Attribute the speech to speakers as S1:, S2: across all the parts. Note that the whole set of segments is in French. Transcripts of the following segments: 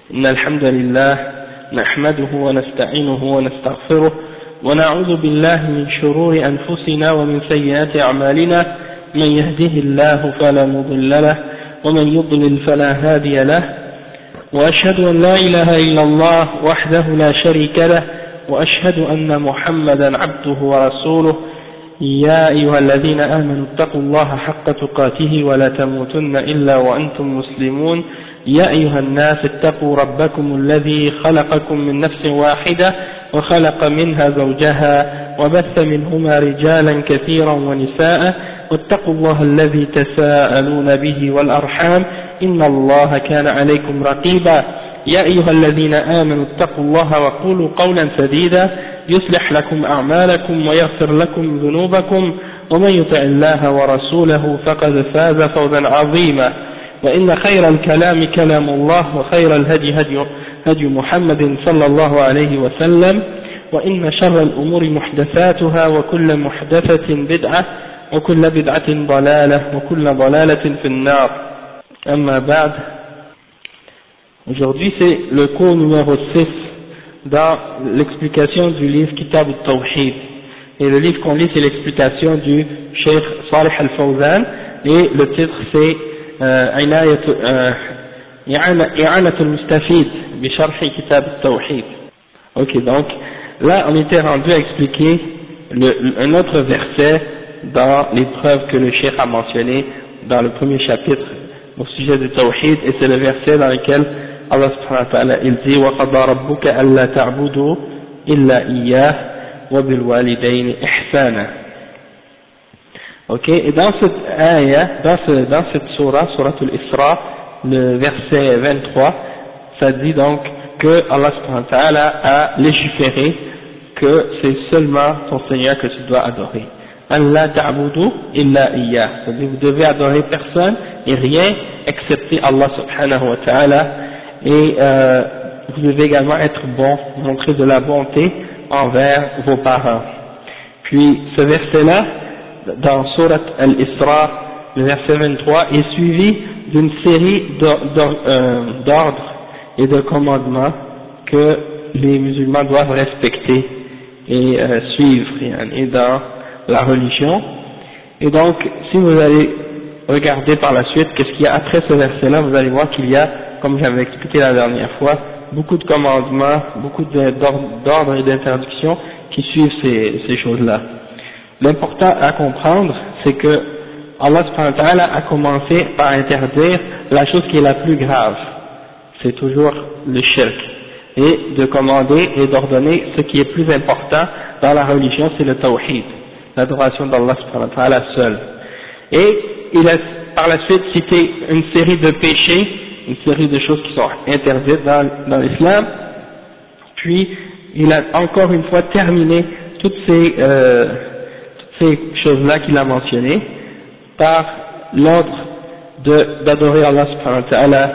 S1: إن الحمد لله نحمده ونستعينه ونستغفره ونعوذ بالله من شرور أنفسنا ومن سيئات أعمالنا من يهده الله فلا مضل له ومن يضلل فلا هادي له وأشهد أن لا إله إلا الله وحده لا شريك له وأشهد أن محمدا عبده ورسوله يا أيها الذين آمنوا اتقوا الله حق تقاته ولا تموتن إلا وأنتم مسلمون يا أيها الناس اتقوا ربكم الذي خلقكم من نفس واحدة وخلق منها زوجها وبث منهما رجالا كثيرا ونساء واتقوا الله الذي تساءلون به والأرحام إن الله كان عليكم رقيبا يا أيها الذين آمنوا اتقوا الله وقولوا قولا سديدا يصلح لكم أعمالكم ويغفر لكم ذنوبكم ومن يطع الله ورسوله فقد فاز فوزا عظيما وإن خير الكلام كلام الله وخير الهدي هدي محمد صلى الله عليه وسلم وإن شر الأمور محدثاتها وكل محدثة بدعة وكل بدعة ضلالة وكل ضلالة في النار أما بعد. Aujourd'hui c'est le cours numéro 6 dans l'explication du livre Kitab al-Tawhid, et le livre qu'on lit c'est l'explication du Cheikh Salih al-Fawzan, et le titre c'est إعانة المستفيد بشرح كتاب التوحيد. Ok, donc là on était rendu à expliquer un autre verset dans les preuves que le Cheikh a mentionné dans le premier chapitre au sujet du Tawhid, et c'est le verset dans lequel Allah subhanahu wa ta'ala il dit وَقَضَى رَبُّكَ أَلَّا تَعْبُدُوا إِلَّا إِيَّاهُ وَبِالْوَالِدَيْنِ إِحْسَانًا. Ok, et dans cette ayah, dans cette surah al-Isra, le verset 23, ça dit donc que Allah subhanahu wa ta'ala a légiféré que c'est seulement ton Seigneur que tu dois adorer. Allah ta'budu illa iyyah, c'est-à-dire vous devez adorer personne et rien excepté Allah subhanahu wa ta'ala, et vous devez également être bon, montrer de la bonté envers vos parents. Puis ce verset-là, dans Surat al-Isra, le verset 23, est suivi d'une série d'ordres et de commandements que les musulmans doivent respecter et suivre et dans la religion. Et donc, si vous allez regarder par la suite qu'est-ce qu'il y a après ce verset-là, vous allez voir qu'il y a, comme j'avais expliqué la dernière fois, beaucoup de commandements, beaucoup d'ordres et d'interdictions qui suivent ces choses-là. L'important à comprendre, c'est que Allah subhanahu wa ta'ala a commencé par interdire la chose qui est la plus grave, c'est toujours le shirk, et de commander et d'ordonner ce qui est plus important dans la religion, c'est le tawhid, l'adoration d'Allah subhanahu wa ta'ala seul. Et il a par la suite cité une série de péchés, une série de choses qui sont interdites dans l'islam, puis il a encore une fois terminé toutes ces choses-là qu'il a mentionnées par l'ordre d'adorer Allah subhanahu wa ta'ala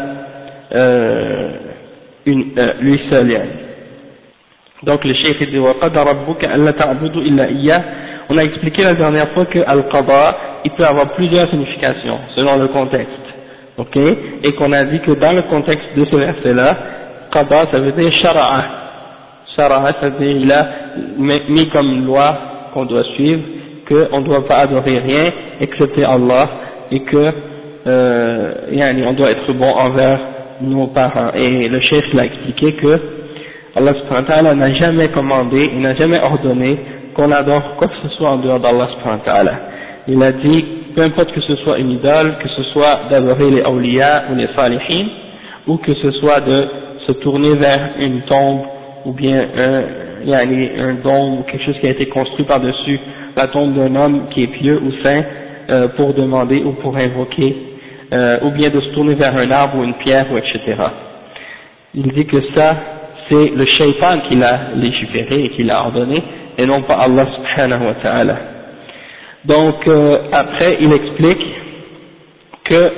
S1: lui seul. Donc le cheikh dit وَقَدَ رَبُّكَ أَلَّا تَعْبُدُوا إِلَّا إِيَّاهُ. On a expliqué la dernière fois que al-qada il peut avoir plusieurs significations selon le contexte, ok, et qu'on a dit que dans le contexte de ce verset-là, qada ça veut dire shara'a, ça veut dire il a mis comme loi qu'on doit suivre qu'on ne doit pas adorer rien excepté Allah, et que on doit être bon envers nos parents. Et le cheikh l'a expliqué que Allah subhanahu wa ta'ala n'a jamais commandé, il n'a jamais ordonné qu'on adore quoi que ce soit en dehors d'Allah subhanahu wa ta'ala. Il a dit, peu importe que ce soit une idole, que ce soit d'adorer les awliya ou les salihin, ou que ce soit de se tourner vers une tombe, ou bien un dôme, ou quelque chose qui a été construit par-dessus la tombe d'un homme qui est pieux ou saint, pour demander ou pour invoquer, ou bien de se tourner vers un arbre ou une pierre, ou etc. Il dit que ça, c'est le shaitan qui l'a légiféré et qui l'a ordonné, et non pas Allah subhanahu wa ta'ala. Donc après il explique que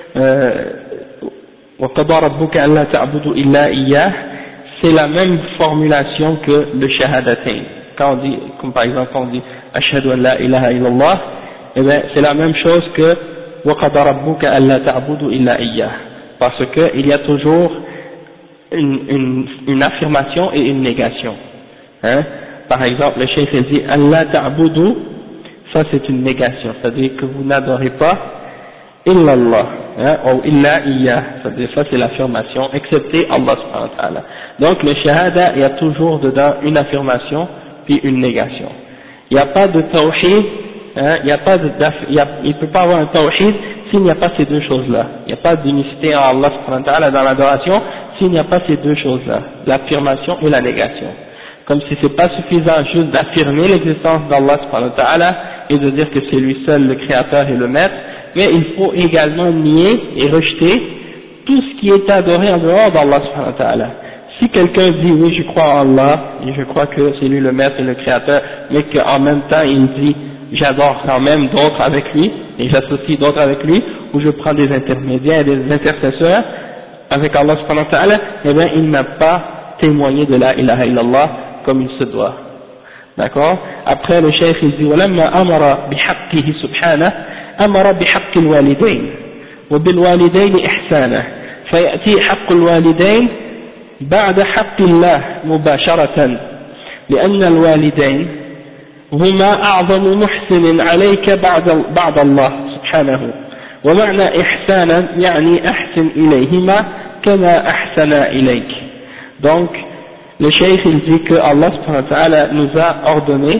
S1: وَقَضَى رَبُّكَ أَلَّا تَعْبُدُوا إِلَّا إِيَّاهُ, c'est la même formulation que le shahadatain. Quand on dit, comme par exemple on dit ashhadu an la ilaha illallah, eh bien c'est la même chose que وَقَضَى رَبُّكَ أَلَّا تَعْبُدُوا إِلَّا إِيَّاهُ, parce que il y a toujours une affirmation et une négation. Hein? Par exemple, le cheikh dit Allah ta'budu, ça c'est une négation, c'est-à-dire que vous n'adorez pas illallah, hein, ou illa iya, c'est-à-dire ça c'est l'affirmation, excepté Allah subhanahu wa ta'ala. Donc le shahada, il y a toujours dedans une affirmation puis une négation. Il n'y a pas de tawhid, hein, il ne peut pas avoir un tawhid s'il n'y a pas ces deux choses-là. Il n'y a pas d'unicité en Allah subhanahu wa ta'ala dans l'adoration s'il n'y a pas ces deux choses-là, l'affirmation et la négation. Comme si c'est pas suffisant juste d'affirmer l'existence d'Allah subhanahu wa ta'ala et de dire que c'est lui seul le créateur et le maître, mais il faut également nier et rejeter tout ce qui est adoré en dehors d'Allah subhanahu wa ta'ala. Si quelqu'un dit oui je crois en Allah et je crois que c'est lui le maître et le créateur, mais qu'en même temps il dit j'adore quand même d'autres avec lui et j'associe d'autres avec lui, ou je prends des intermédiaires et des intercesseurs avec Allah subhanahu wa ta'ala, eh bien il n'a pas témoigné de la ilaha illallah comme il se doit. D'accord? Après le cheikh il dit وَلَمَّا أَمَرَ بِحَقِّهِ سُبْحَانَهُ أَمَرَ بِحَقِّ الْوَالِدَيْنِ وَبِالْوَالِدَيْنِ إِحْسَانًا فيأتي حق الوالدين بعد حق الله مباشرة لأن الوالدين هما أعظم محسن عليك بعد الله سبحانه ومعنى إحسانا يعني أحسن إليهما كما أحسن إليك. Donc le cheikh il dit que Allah subhanahu wa ta'ala nous a ordonné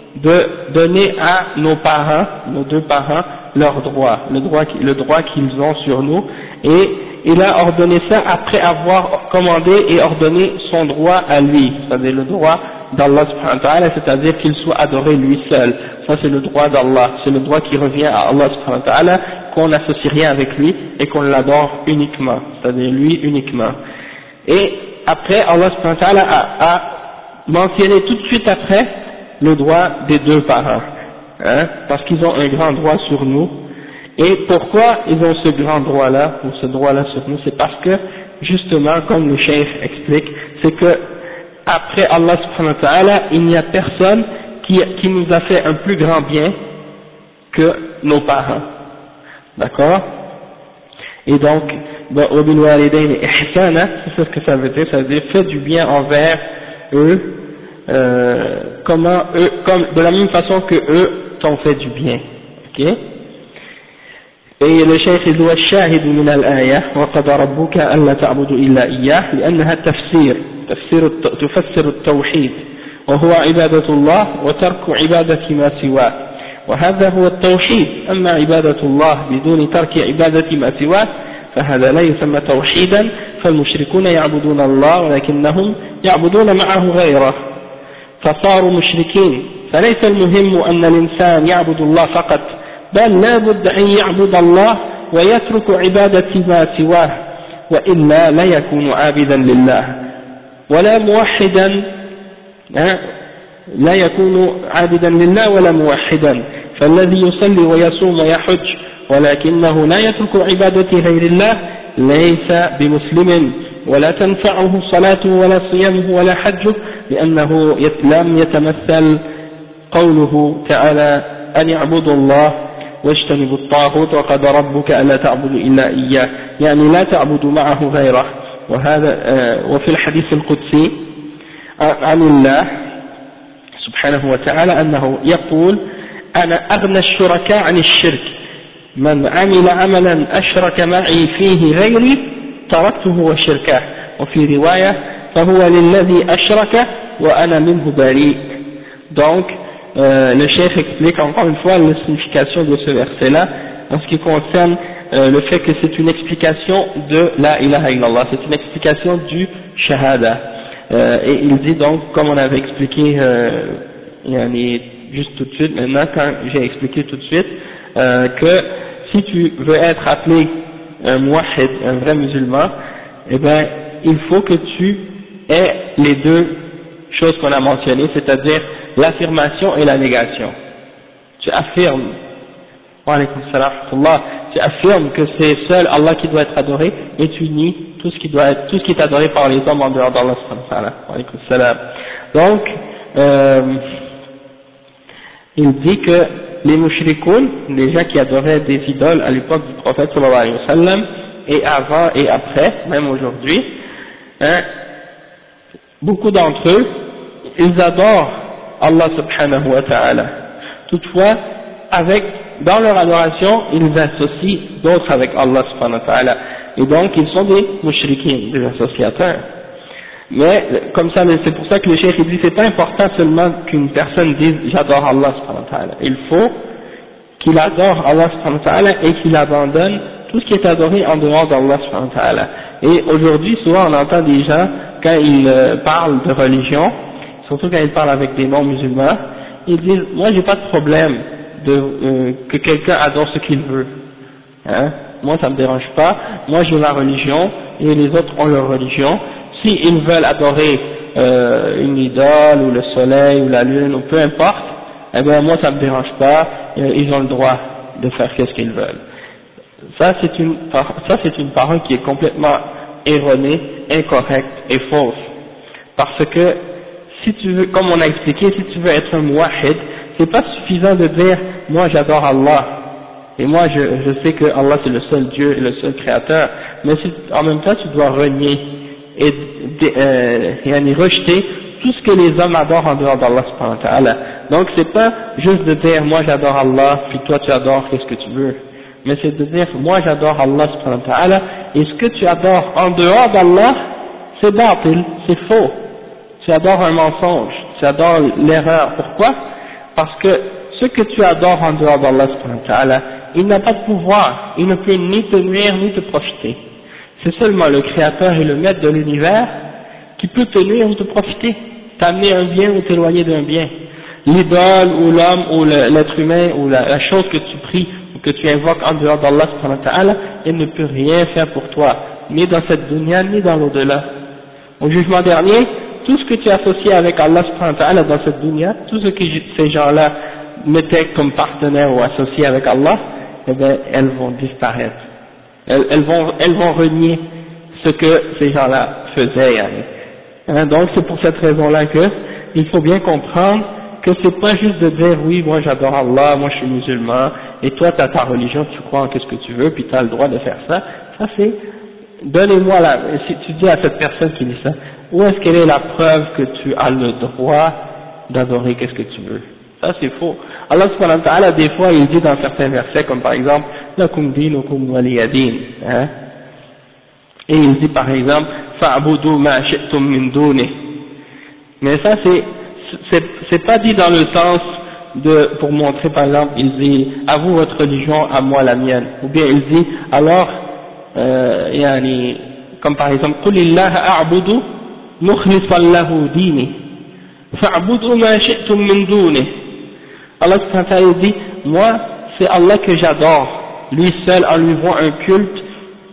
S1: de donner à nos parents, nos deux parents, leur droit, le droit qu'ils ont sur nous, et il a ordonné ça après avoir commandé et ordonné son droit à lui, c'est-à-dire le droit d'Allah subhanahu wa ta'ala, c'est-à-dire qu'il soit adoré lui seul. Ça c'est le droit d'Allah, c'est le droit qui revient à Allah subhanahu wa ta'ala, qu'on n'associe rien avec lui et qu'on l'adore uniquement, c'est-à-dire lui uniquement. Et après Allah subhanahu wa ta'ala a mentionné tout de suite après le droit des deux parents, hein, parce qu'ils ont un grand droit sur nous. Et pourquoi ils ont ce grand droit-là, ou ce droit-là sur nous? C'est parce que, justement, comme le cheikh explique, c'est que, après Allah subhanahu wa ta'ala, il n'y a personne qui nous a fait un plus grand bien que nos parents. D'accord? Et donc, c'est ce que ça veut dire, ça veut dire, fais du bien envers eux, comme de la même façon que eux t'ont fait du bien. Ok? Et le cheikh il dit الشاهد من الآية وقضى ربك ألا تعبدوا إلا إياه لأنها تفسر التوحيد وهو عبادة الله وترك عبادة ما سواه وهذا هو التوحيد. أما عبادة الله بدون ترك عبادة ما سواه فهذا لا يسمى توحيدا فالمشركون يعبدون الله ولكنهم يعبدون معه غيره فصاروا مشركين. فليس المهم أن الإنسان يعبد الله فقط بل لا بد أن يعبد الله ويترك عبادة ما سواه وإلا لا يكون عابدا لله ولا موحدا لا يكون عابدا لله ولا موحدا. فالذي يصلي ويصوم ويحج ولكنه لا يترك عبادة غير الله ليس بمسلم ولا تنفعه صلاته ولا صيامه ولا حجه لأنه لم يتمثل قوله تعالى أن يعبدوا الله واجتنبوا الطاغوت وقضى ربك ألا تعبدوا إلا إياه يعني لا تعبدوا معه غيره. وهذا وفي الحديث القدسي عن الله سبحانه وتعالى أنه يقول أنا أغنى الشركاء عن الشرك من عمل عملا أشرك معي فيه غيري تركته وشركه. وفي رواية فهو للذي أشرك وأنا منه بريء. Donc le cheikh explique encore une fois la signification de ce verset-là en ce qui concerne le fait que c'est une explication de la ilaha illallah, c'est une explication du shahada. Et il dit donc, comme on avait expliqué juste tout de suite, maintenant quand j'ai expliqué tout de suite, que si tu veux être appelé un muwahhid, un vrai musulman, eh ben il faut que tu aies les deux choses qu'on a mentionnées, c'est-à-dire l'affirmation et la négation. Tu affirmes, wa alaykum salam, tu affirmes que c'est seul Allah qui doit être adoré et tu nies tout ce qui est adoré par les hommes en dehors d'Allah subhanahu wa ta'ala. Wa alaykum salam. Donc il dit que les mushrikoun, les gens qui adoraient des idoles à l'époque du prophète sallallahu alayhi wa sallam, et avant et après, même aujourd'hui, hein, beaucoup d'entre eux, ils adorent Allah subhanahu wa ta'ala. Toutefois, dans leur adoration, ils associent d'autres avec Allah subhanahu wa ta'ala. Et donc, ils sont des mushrikins, des associateurs. Mais, comme ça, c'est pour ça que le cheikh dit, c'est pas important seulement qu'une personne dise, j'adore Allah subhanahu wa ta'ala. Il faut qu'il adore Allah subhanahu wa ta'ala et qu'il abandonne tout ce qui est adoré en dehors d'Allah subhanahu wa ta'ala. Et aujourd'hui, souvent, on entend des gens, quand ils parlent de religion, surtout quand ils parlent avec des non-musulmans, ils disent, moi j'ai pas de problème que quelqu'un adore ce qu'il veut. Hein? Moi ça me dérange pas, moi j'ai ma religion et les autres ont leur religion. S'ils veulent adorer une idole ou le soleil ou la lune ou peu importe, eh bien moi ça me dérange pas, ils ont le droit de faire ce qu'ils veulent. Ça c'est une parole qui est complètement erronée, incorrecte et fausse. Parce que si tu veux, comme on a expliqué, si tu veux être un muwahhid, c'est pas suffisant de dire moi j'adore Allah et moi je sais que Allah c'est le seul Dieu et le seul créateur, mais en même temps tu dois renier et rejeter tout ce que les hommes adorent en dehors d'Allah subhanahu wa ta'ala. Donc c'est pas juste de dire moi j'adore Allah puis toi tu adores qu'est-ce que tu veux, mais c'est de dire moi j'adore Allah subhanahu wa ta'ala et ce que tu adores en dehors d'Allah c'est batil, c'est faux. Tu adores un mensonge, tu adores l'erreur. Pourquoi? Parce que ce que tu adores en dehors d'Allah subhanahu wa ta'ala, il n'a pas de pouvoir, il ne peut ni te nuire ni te profiter. C'est seulement le créateur et le maître de l'univers qui peut te nuire ou te profiter, t'amener un bien ou t'éloigner d'un bien. L'idole ou l'homme ou l'être humain ou la chose que tu pries ou que tu invoques en dehors d'Allah subhanahu wa ta'ala, il ne peut rien faire pour toi, ni dans cette dunya ni dans l'au-delà. Au jugement dernier, tout ce que tu associes avec Allah subhanahu wa ta'ala dans cette dunya, tout ce que ces gens-là mettaient comme partenaire ou associés avec Allah, eh bien, elles vont disparaître. Elles vont renier ce que ces gens-là faisaient. Hein, donc c'est pour cette raison-là que il faut bien comprendre que c'est pas juste de dire oui, moi j'adore Allah, moi je suis musulman, et toi tu as ta religion, tu crois en qu'est-ce que tu veux, puis tu as le droit de faire ça. Ça c'est, donnez-moi si tu dis à cette personne qui dit ça, où est-ce qu'elle est la preuve que tu as le droit d'adorer qu'est-ce que tu veux? Ça c'est faux. Allah subhanahu wa ta'ala des fois il dit dans certains versets comme par exemple lakum dinukum waliya din, hein, et il dit par exemple fa'budu ma shi'tum min duni. Mais ça c'est pas dit dans le sens pour montrer par exemple il dit à vous votre religion, à moi la mienne, ou bien il dit alors yani comme par exemple qul illaha a'budu mukhlishan lahu dini fa'budu ma shi'tum min duni. Allah subhanahu wa ta'ala dit moi c'est Allah que j'adore, lui seul en lui vouant un culte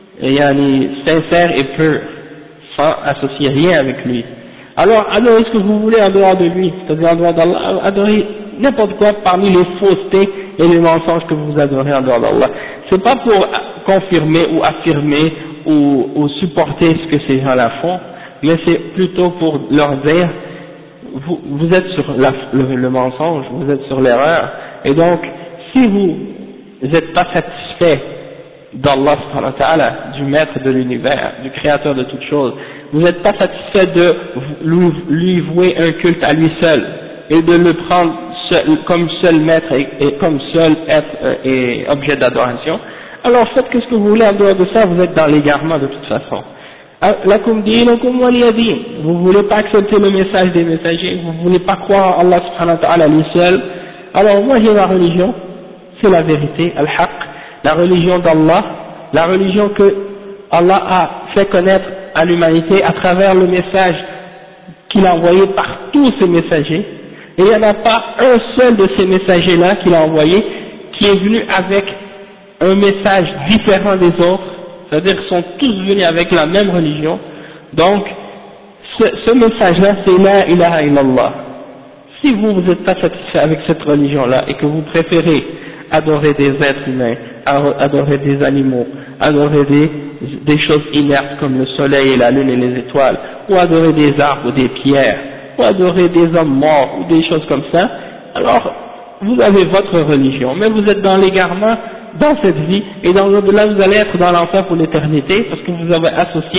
S1: sincère et pur, sans associer rien avec lui. Alors adorez ce que vous voulez en dehors de lui, c'est-à-dire en dehors d'Allah, adorez n'importe quoi parmi les faussetés et les mensonges que vous adorez en dehors d'Allah. C'est pas pour confirmer ou affirmer ou supporter ce que ces gens-là font, mais c'est plutôt pour leur dire vous êtes sur le mensonge, vous êtes sur l'erreur, et donc si vous n'êtes pas satisfait d'Allah subhanahu wa ta'ala, du maître de l'univers, du créateur de toutes choses, vous n'êtes pas satisfait de lui vouer un culte à lui seul et de le prendre comme seul maître et comme seul être et objet d'adoration, alors faites ce que vous voulez en dehors de ça, vous êtes dans l'égarement de toute façon. Lakum dinukum waliya din. Vous voulez pas accepter le message des messagers, vous voulez pas croire en Allah subhanahu wa ta'ala lui seul, alors moi j'ai ma religion, c'est la vérité, al-haq, la religion d'Allah, la religion que Allah a fait connaître à l'humanité à travers le message qu'il a envoyé par tous ses messagers, et il n'y en a pas un seul de ces messagers-là qu'il a envoyé qui est venu avec un message différent des autres, c'est-à-dire qu'ils sont tous venus avec la même religion. Donc ce message-là c'est la ilaha illallah. Si vous n'êtes pas satisfait avec cette religion-là et que vous préférez adorer des êtres humains, adorer des animaux, adorer des choses inertes comme le soleil et la lune et les étoiles, ou adorer des arbres ou des pierres, ou adorer des hommes morts ou des choses comme ça, alors vous avez votre religion, mais vous êtes dans l'égarement dans cette vie, et dans l'au-delà vous allez être dans l'enfer pour l'éternité, parce que vous avez associé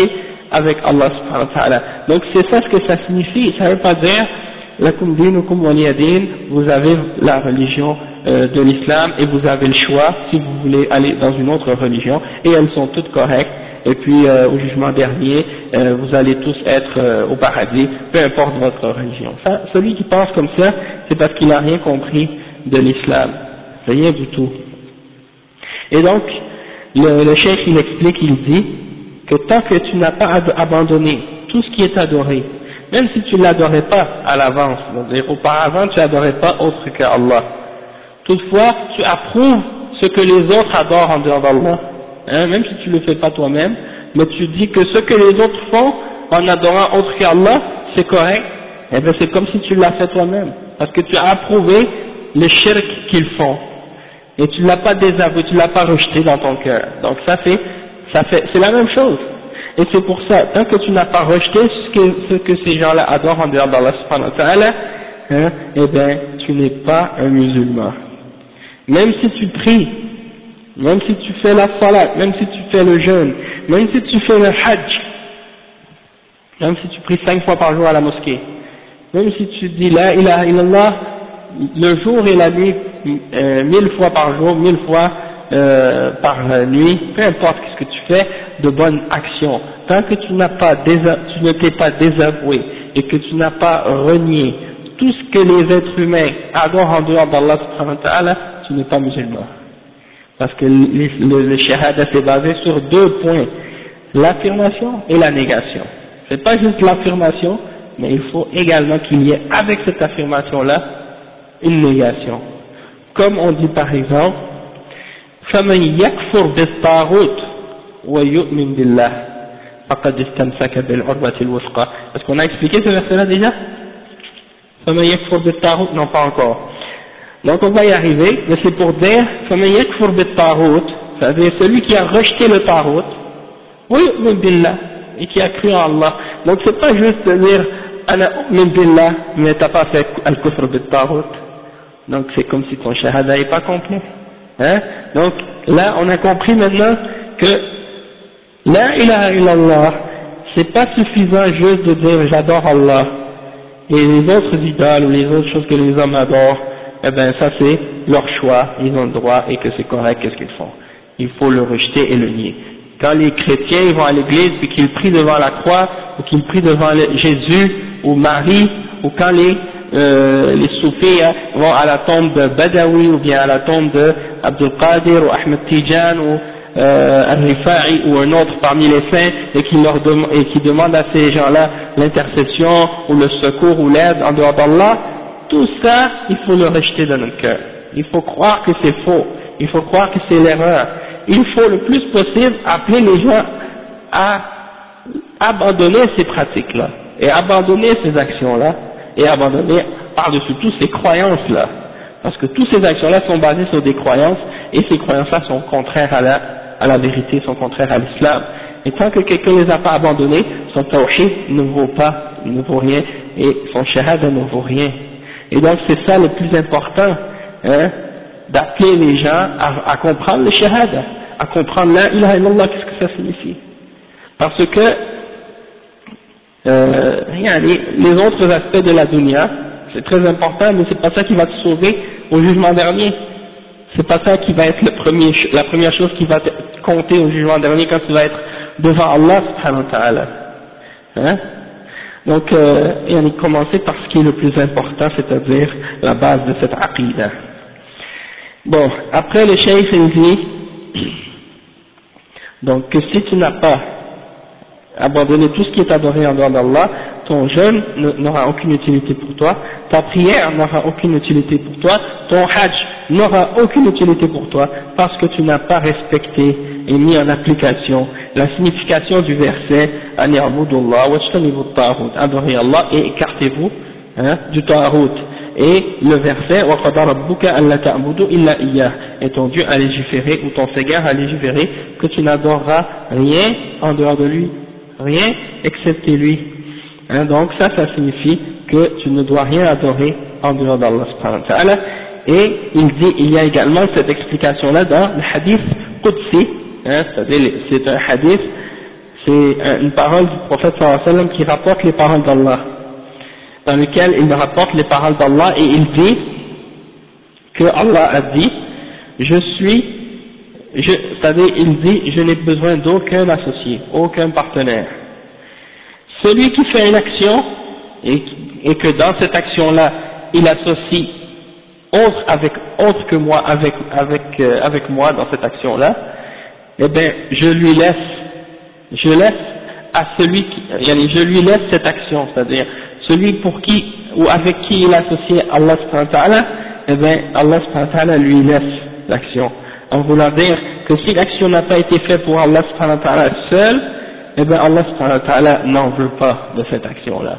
S1: avec Allah subhanahu wa ta'ala. Donc c'est ça ce que ça signifie, ça ne veut pas dire lakum dinukum waliya din, vous avez la religion de l'islam et vous avez le choix si vous voulez aller dans une autre religion, et elles sont toutes correctes, et puis au jugement dernier vous allez tous être au paradis, peu importe votre religion. Ça, celui qui pense comme ça, c'est parce qu'il n'a rien compris de l'islam, rien du tout. Et donc le cheikh il explique, il dit que tant que tu n'as pas abandonné tout ce qui est adoré, même si tu ne l'adorais pas à l'avance, c'est-à-dire auparavant tu n'adorais pas autre qu'Allah, toutefois tu approuves ce que les autres adorent en dehors d'Allah, hein, même si tu ne le fais pas toi-même, mais tu dis que ce que les autres font en adorant autre qu'Allah, c'est correct, et bien c'est comme si tu l'as fait toi-même, parce que tu as approuvé le shirk qu'ils font, et tu ne l'as pas désavoué, tu ne l'as pas rejeté dans ton cœur. Donc c'est la même chose. Et c'est pour ça, tant que tu n'as pas rejeté ce que ces gens-là adorent en dehors d'Allah subhanahu wa ta'ala, hein, eh bien, tu n'es pas un musulman. Même si tu pries, même si tu fais la salat, même si tu fais le jeûne, même si tu fais le hajj, même si tu pries 5 fois par jour à la mosquée, même si tu dis la ilaha illallah, le jour et la nuit, 1000 fois par jour, 1000 fois par nuit, peu importe ce que tu fais de bonnes actions, tant que tu ne t'es pas désavoué et que tu n'as pas renié tout ce que les êtres humains adorent en dehors d'Allah subhanahu wa ta'ala, tu n'es pas musulman. Parce que le shahada c'est basé sur 2 points, l'affirmation et la négation. C'est pas juste l'affirmation, mais il faut également qu'il y ait avec cette affirmation-là une négation. Comme on dit par exemple, فَمَنْ يَكْفُرْ بِالطَّاغُوتِ وَيُؤْمِنْ بِاللَّهِ فَقَدْ اسْتَمْسَكَ بِالْعُرْوَةِ الْوُثْقَى. Est-ce qu'on a expliqué ce verset-là déjà? فَمَنْ يَكْفُرْ بِالطَّاغُوتِ, non pas encore. Donc on va y arriver, mais c'est pour dire فَمَنْ يَكْفُرْ بِالطَّاغُوتِ, c'est-à-dire celui qui a rejeté le tarout, وَيُؤْمِنْ بِاللَّهِ, et qui a cru en Allah. Donc c'est pas juste de dire أَنَا أُؤْمِنْ بِاللَّهِ, mais t'as pas fait al-kufr bit-tarout. Donc c'est comme si ton shahada n'est pas complet. Hein? Donc là on a compris maintenant que la ilaha illallah, c'est pas suffisant juste de dire j'adore Allah et les autres idoles ou les autres choses que les hommes adorent, eh ben ça c'est leur choix, ils ont le droit et que c'est correct qu'est-ce qu'ils font. Il faut le rejeter et le nier. Quand les chrétiens ils vont à l'église puis qu'ils prient devant la croix ou qu'ils prient devant Jésus ou Marie, ou quand les soufis vont à la tombe de Badawi ou bien à la tombe de Abdul Qadir ou Ahmed Tijan ou Al-Rifa'i ou un autre parmi les saints et qui demandent à ces gens-là l'intercession ou le secours ou l'aide en dehors d'Allah, tout ça il faut le rejeter dans notre cœur. Il faut croire que c'est faux, il faut croire que c'est l'erreur. Il faut le plus possible appeler les gens à abandonner ces pratiques-là et abandonner ces actions-là et abandonner par-dessus tout ces croyances-là, parce que toutes ces actions-là sont basées sur des croyances et ces croyances-là sont contraires à la vérité, sont contraires à l'islam. Et tant que quelqu'un ne les a pas abandonnées, son tawhid ne vaut rien et son shahada ne vaut rien. Et donc c'est ça le plus important, hein, d'appeler les gens à comprendre le shahada, à comprendre la ilaha illallah, qu'est-ce que ça signifie. Parce que les autres aspects de la dunya, c'est très important, mais c'est pas ça qui va te sauver au jugement dernier. C'est pas ça qui va être la première chose qui va te compter au jugement dernier quand tu vas être devant Allah subhanahu wa ta'ala. Hein? Donc, et on a commencé par ce qui est le plus important, c'est-à-dire la base de cette aqidah. Bon, après le cheikh il dit, donc que si tu n'as pas abandonné tout ce qui est adoré en dehors d'Allah, ton jeûne n'aura aucune utilité pour toi, ta prière n'aura aucune utilité pour toi, ton hajj n'aura aucune utilité pour toi, parce que tu n'as pas respecté et mis en application la signification du verset « Ani'budullah wajtanibu at-taghut » adorez Allah et écartez-vous du taghut. Et le verset « Wa qada rabbuka alla ta'budu illa iyyah » et ton Dieu a légiféré ou ton Seigneur a légiféré que tu n'adoreras rien en dehors de lui, rien excepté lui. Donc ça signifie que tu ne dois rien adorer en dehors d'Allah subhanahu wa ta'ala. Et il y a également cette explication là dans le hadith Qudsi, c'est-à-dire c'est un hadith, c'est une parole du prophète sallallahu alayhi wa sallam qui rapporte les paroles d'Allah, dans lequel il rapporte les paroles d'Allah et il dit que Allah a dit, c'est-à-dire il dit, je n'ai besoin d'aucun associé, aucun partenaire. Celui qui fait une action et que dans cette action-là, il associe autre que moi avec moi dans cette action-là, eh bien, je laisse à celui je lui laisse cette action, c'est-à-dire celui pour qui ou avec qui il associe Allah subhanahu wa ta'ala, eh bien, Allah subhanahu wa ta'ala lui laisse l'action. En voulant dire que si l'action n'a pas été faite pour Allah subhanahu wa ta'ala seul, eh bien, Allah subhanahu wa ta'ala n'en veut pas de cette action-là.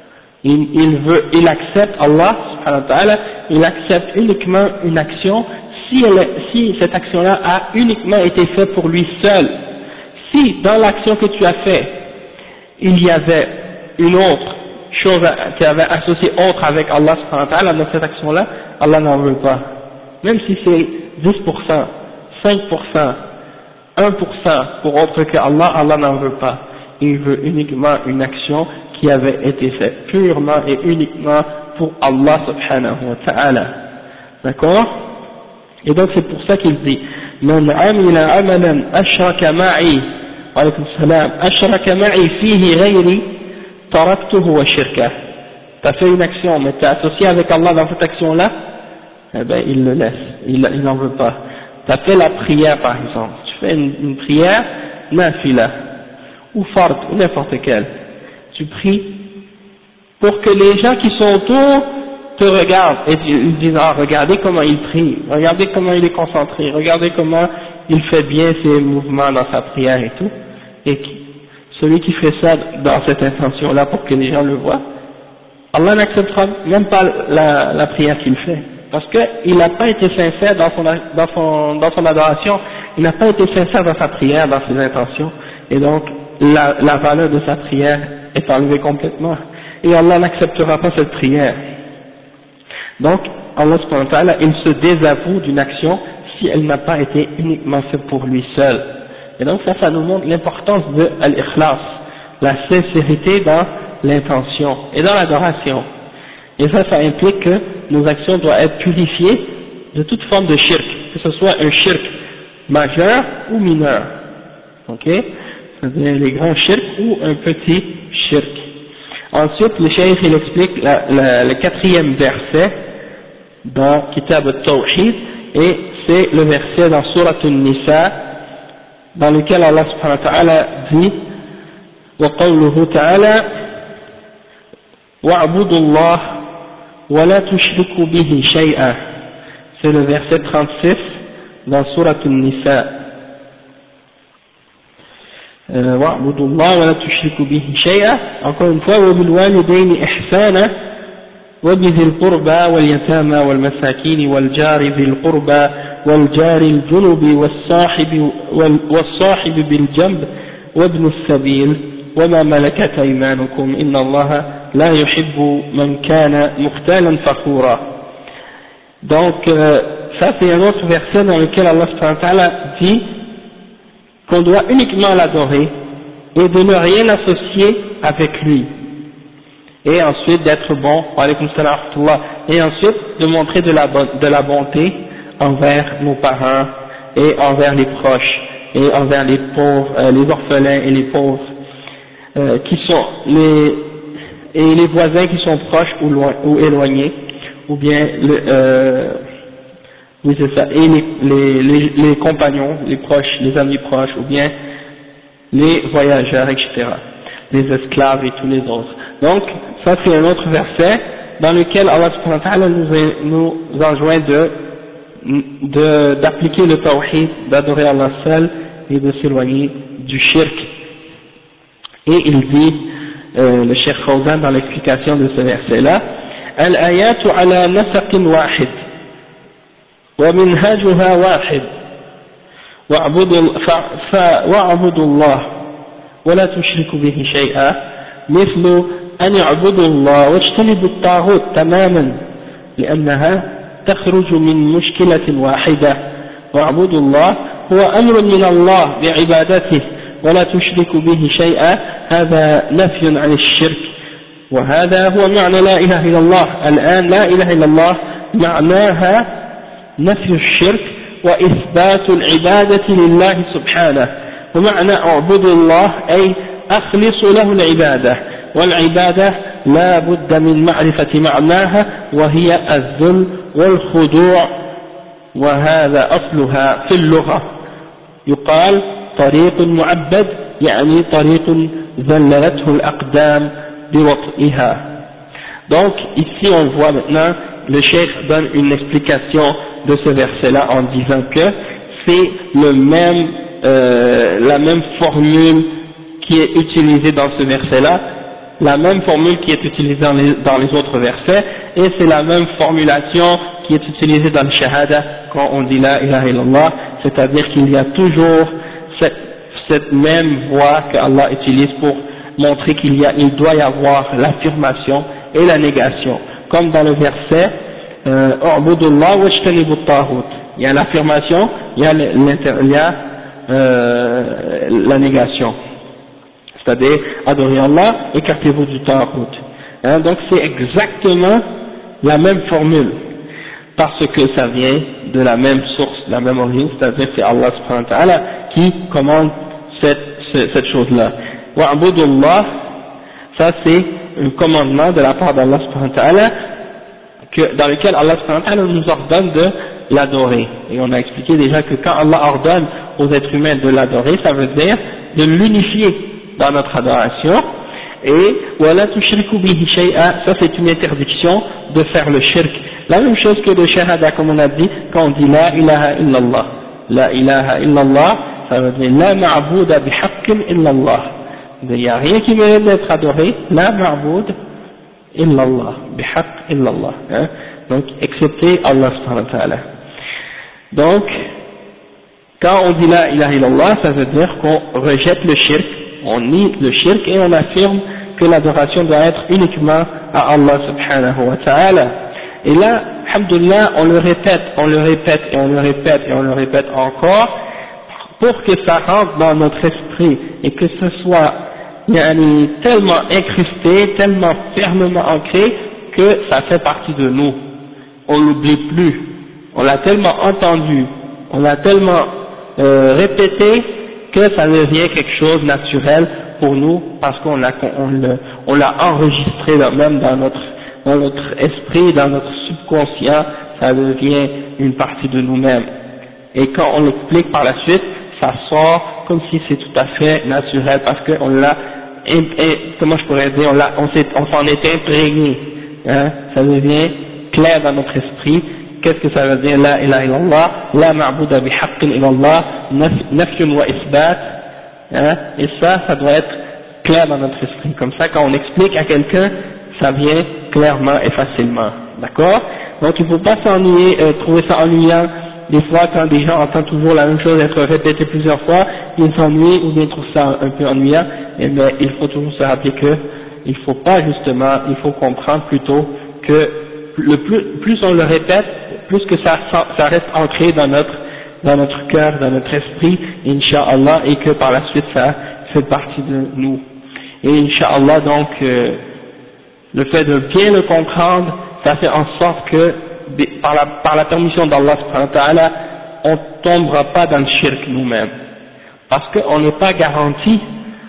S1: Il accepte Allah subhanahu wa ta'ala, il accepte uniquement une action si cette action-là a uniquement été faite pour lui seul. Si dans l'action que tu as fait, il y avait une autre chose qui avait associé autre avec Allah subhanahu wa ta'ala dans cette action-là, Allah n'en veut pas. Même si c'est 10%, 5%, 1% pour autre que Allah, Allah n'en veut pas. Il veut uniquement une action qui avait été faite purement et uniquement pour Allah subhanahu wa ta'ala. D'accord? Et donc c'est pour ça qu'il dit Man amila amalan ashraka ma'i wa alaykum salam ashraka ma'i fihi ghayri taraktuhu wa shirka. Tu as fait une action mais tu es associé avec Allah dans cette action-là, eh ben il le laisse, il n'en veut pas. Tu as fait la prière par exemple, tu fais une prière nafila ou fard ou n'importe quelle, tu pries pour que les gens qui sont autour te regardent et ils disent ah regardez comment il prie, regardez comment il est concentré, regardez comment il fait bien ses mouvements dans sa prière et tout, et celui qui fait ça dans cette intention là pour que les gens le voient, Allah n'acceptera même pas la prière qu'il fait, parce qu'il n'a pas été sincère dans son adoration, il n'a pas été sincère dans sa prière, dans ses intentions, et donc la valeur de sa prière est enlevée complètement, et Allah n'acceptera pas cette prière. Donc Allah subhanahu wa ta'ala, il se désavoue d'une action si elle n'a pas été uniquement faite pour lui seul. Et donc ça nous montre l'importance de l'ikhlas, la sincérité dans l'intention et dans l'adoration. Et ça implique que nos actions doivent être purifiées de toute forme de shirk, que ce soit un shirk majeur ou mineur, ok, c'est-à-dire les grands shirks ou un petit shirk. Ensuite le cheikh il explique le quatrième verset dans Kitab al-Tawhid, et c'est le verset dans Surat al-Nisa dans lequel Allah subhanahu wa ta'ala dit وقوله تعالى واعبدوا الله ولا تشركوا به شيئا, c'est le verset 36 dans Surat al-Nisa. واعبدوا الله ولا تشركوا به شيئا, encore une fois وبالوالدين إحسانا وبذي القربى واليتامى والمساكين والجار ذي القربى والجار الجنب والصاحب بالجنب وابن السبيل وما ملكت أيمانكم إن الله لا يحب من كان مختالا فخورا. Donc ça c'est un autre verset dans lequel Allah subhanahu wa ta'ala dit qu'on doit uniquement l'adorer et de ne rien associer avec lui, et ensuite d'être bon, et ensuite de montrer de la bonté envers nos parents et envers les proches et envers les pauvres, les orphelins et les pauvres, qui sont les voisins qui sont proches ou éloignés, ou bien oui c'est ça, et les compagnons, les proches, les amis proches, ou bien les voyageurs, etc., les esclaves et tous les autres. Donc ça c'est un autre verset dans lequel Allah subhanahu wa ta'ala nous enjoint d'appliquer le tawhid, d'adorer Allah seul et de s'éloigner du shirk. Et il dit, le Cheikh Fawzan dans l'explication de ce verset là, al-ayatu ala nasaqin wahid wa minhajuha wahid wa'budu Allah wa la tushriku bihi shay'a مثل أن يعبدوا الله واجتنبوا الطاغوت تماما لأنها تخرج من مشكلة واحدة. واعبدوا الله هو أمر من الله بعبادته ولا تشرك به شيئا هذا نفي عن الشرك وهذا هو معنى لا إله إلا الله. الآن لا إله إلا الله معناها نفي الشرك وإثبات العبادة لله سبحانه، ومعنى اعبدوا الله أي أخلصوا له العبادة، والعبادة لا بد من معرفة معناها وهي الذل والخضوع، وهذا أصلها في اللغة. يقال طريق معبد يعني طريق ذللته الأقدام بوطئها. Donc ici on voit maintenant le cheikh donne une explication de ce verset-là en disant que c'est la même formule qui est utilisée dans ce verset-là, la même formule qui est utilisée dans les autres versets, et c'est la même formulation qui est utilisée dans le shahada quand on dit la ilaha illallah, c'est-à-dire qu'il y a toujours cette même voix que Allah utilise pour montrer qu'il doit y avoir l'affirmation et la négation, comme dans le verset U'budullah wajtanibut taghut. Il y a l'affirmation, il y a la négation, c'est-à-dire adorez Allah, écartez-vous du taghut. Donc c'est exactement la même formule, parce que ça vient de la même source, la même origine, c'est-à-dire c'est Allah subhanahu wa ta'ala qui commande cette chose-là. Wa'budullah, ça c'est un commandement de la part d'Allah subhanahu wa ta'ala, dans lequel Allah subhanahu wa ta'ala nous ordonne de l'adorer. Et on a expliqué déjà que quand Allah ordonne aux êtres humains de l'adorer, ça veut dire de l'unifier dans notre adoration. Et wala tushriku bihi shay'a, ça c'est une interdiction de faire le shirk. La même chose que le shahada, comme on a dit, quand on dit la ilaha illallah. La ilaha illallah, ça veut dire la ma'bouda bihaqqin illallah. Il n'y a rien qui mérite d'être adoré, la ma'boud illallah, bihaqq illallah. Donc, excepté Allah subhanahu wa ta'ala. Donc, quand on dit la ilaha illallah, ça veut dire qu'on rejette le shirk, on nie le shirk et on affirme que l'adoration doit être uniquement à Allah subhanahu wa ta'ala. Et là, alhamdoulilah, on le répète et on le répète et on le répète encore pour que ça rentre dans notre esprit et que ce soit tellement incrusté, tellement fermement ancré que ça fait partie de nous. On l'oublie plus. On l'a tellement entendu, on l'a tellement répété que ça devient quelque chose de naturel pour nous parce qu'on l'a enregistré même dans notre esprit, dans notre subconscient, ça devient une partie de nous-mêmes. Et quand on l'explique par la suite, ça sort comme si c'est tout à fait naturel parce qu'on l'a, comment je pourrais dire, on s'en est imprégné, ça devient clair dans notre esprit. Qu'est-ce que ça veut dire la ilaha illallah, la ma'bouda bihaqqin illallah, nafyun wa isbat, et ça doit être clair dans notre esprit. Comme ça, quand on explique à quelqu'un, ça vient clairement et facilement. D'accord? Donc il ne faut pas s'ennuyer, trouver ça ennuyant. Des fois, quand des gens entendent toujours la même chose être répétée plusieurs fois, ils s'ennuient ou bien trouvent ça un peu ennuyant. Et bien, il faut toujours se rappeler que il faut pas justement, il faut comprendre plutôt que plus on le répète, plus que ça reste ancré dans notre cœur, dans notre esprit, Inch'Allah, et que par la suite ça fait partie de nous. Et Inch'Allah, donc, le fait de bien le comprendre, ça fait en sorte que par la permission d'Allah subhanahu wa ta'ala, on tombera pas dans le shirk nous-mêmes. Parce qu'on n'est pas garanti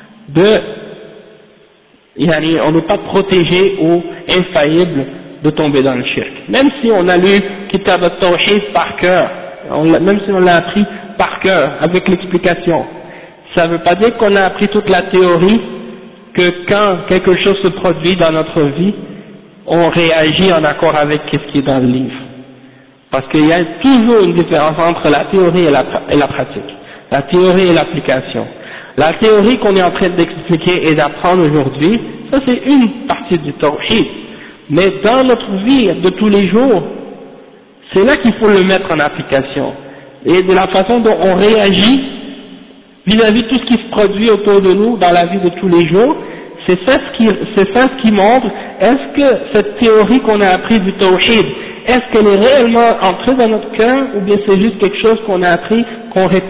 S1: on n'est pas protégé ou infaillible de tomber dans le shirk. Même si on a lu Kitab al-Tawhid par cœur, même si on l'a appris par cœur, avec l'explication, ça ne veut pas dire qu'on a appris toute la théorie, que quand quelque chose se produit dans notre vie, on réagit en accord avec ce qui est dans le livre. Parce qu'il y a toujours une différence entre la théorie et la pratique, la théorie et l'application. La théorie qu'on est en train d'expliquer et d'apprendre aujourd'hui, ça c'est une partie du tawhid. Mais dans notre vie de tous les jours, c'est là qu'il faut le mettre en application. Et de la façon dont on réagit vis-à-vis de tout ce qui se produit autour de nous dans la vie de tous les jours, c'est ça ce qui montre, est-ce que cette théorie qu'on a appris du tawhid, est-ce qu'elle est réellement entrée dans notre cœur, ou bien c'est juste quelque chose qu'on a appris, qu'on répète,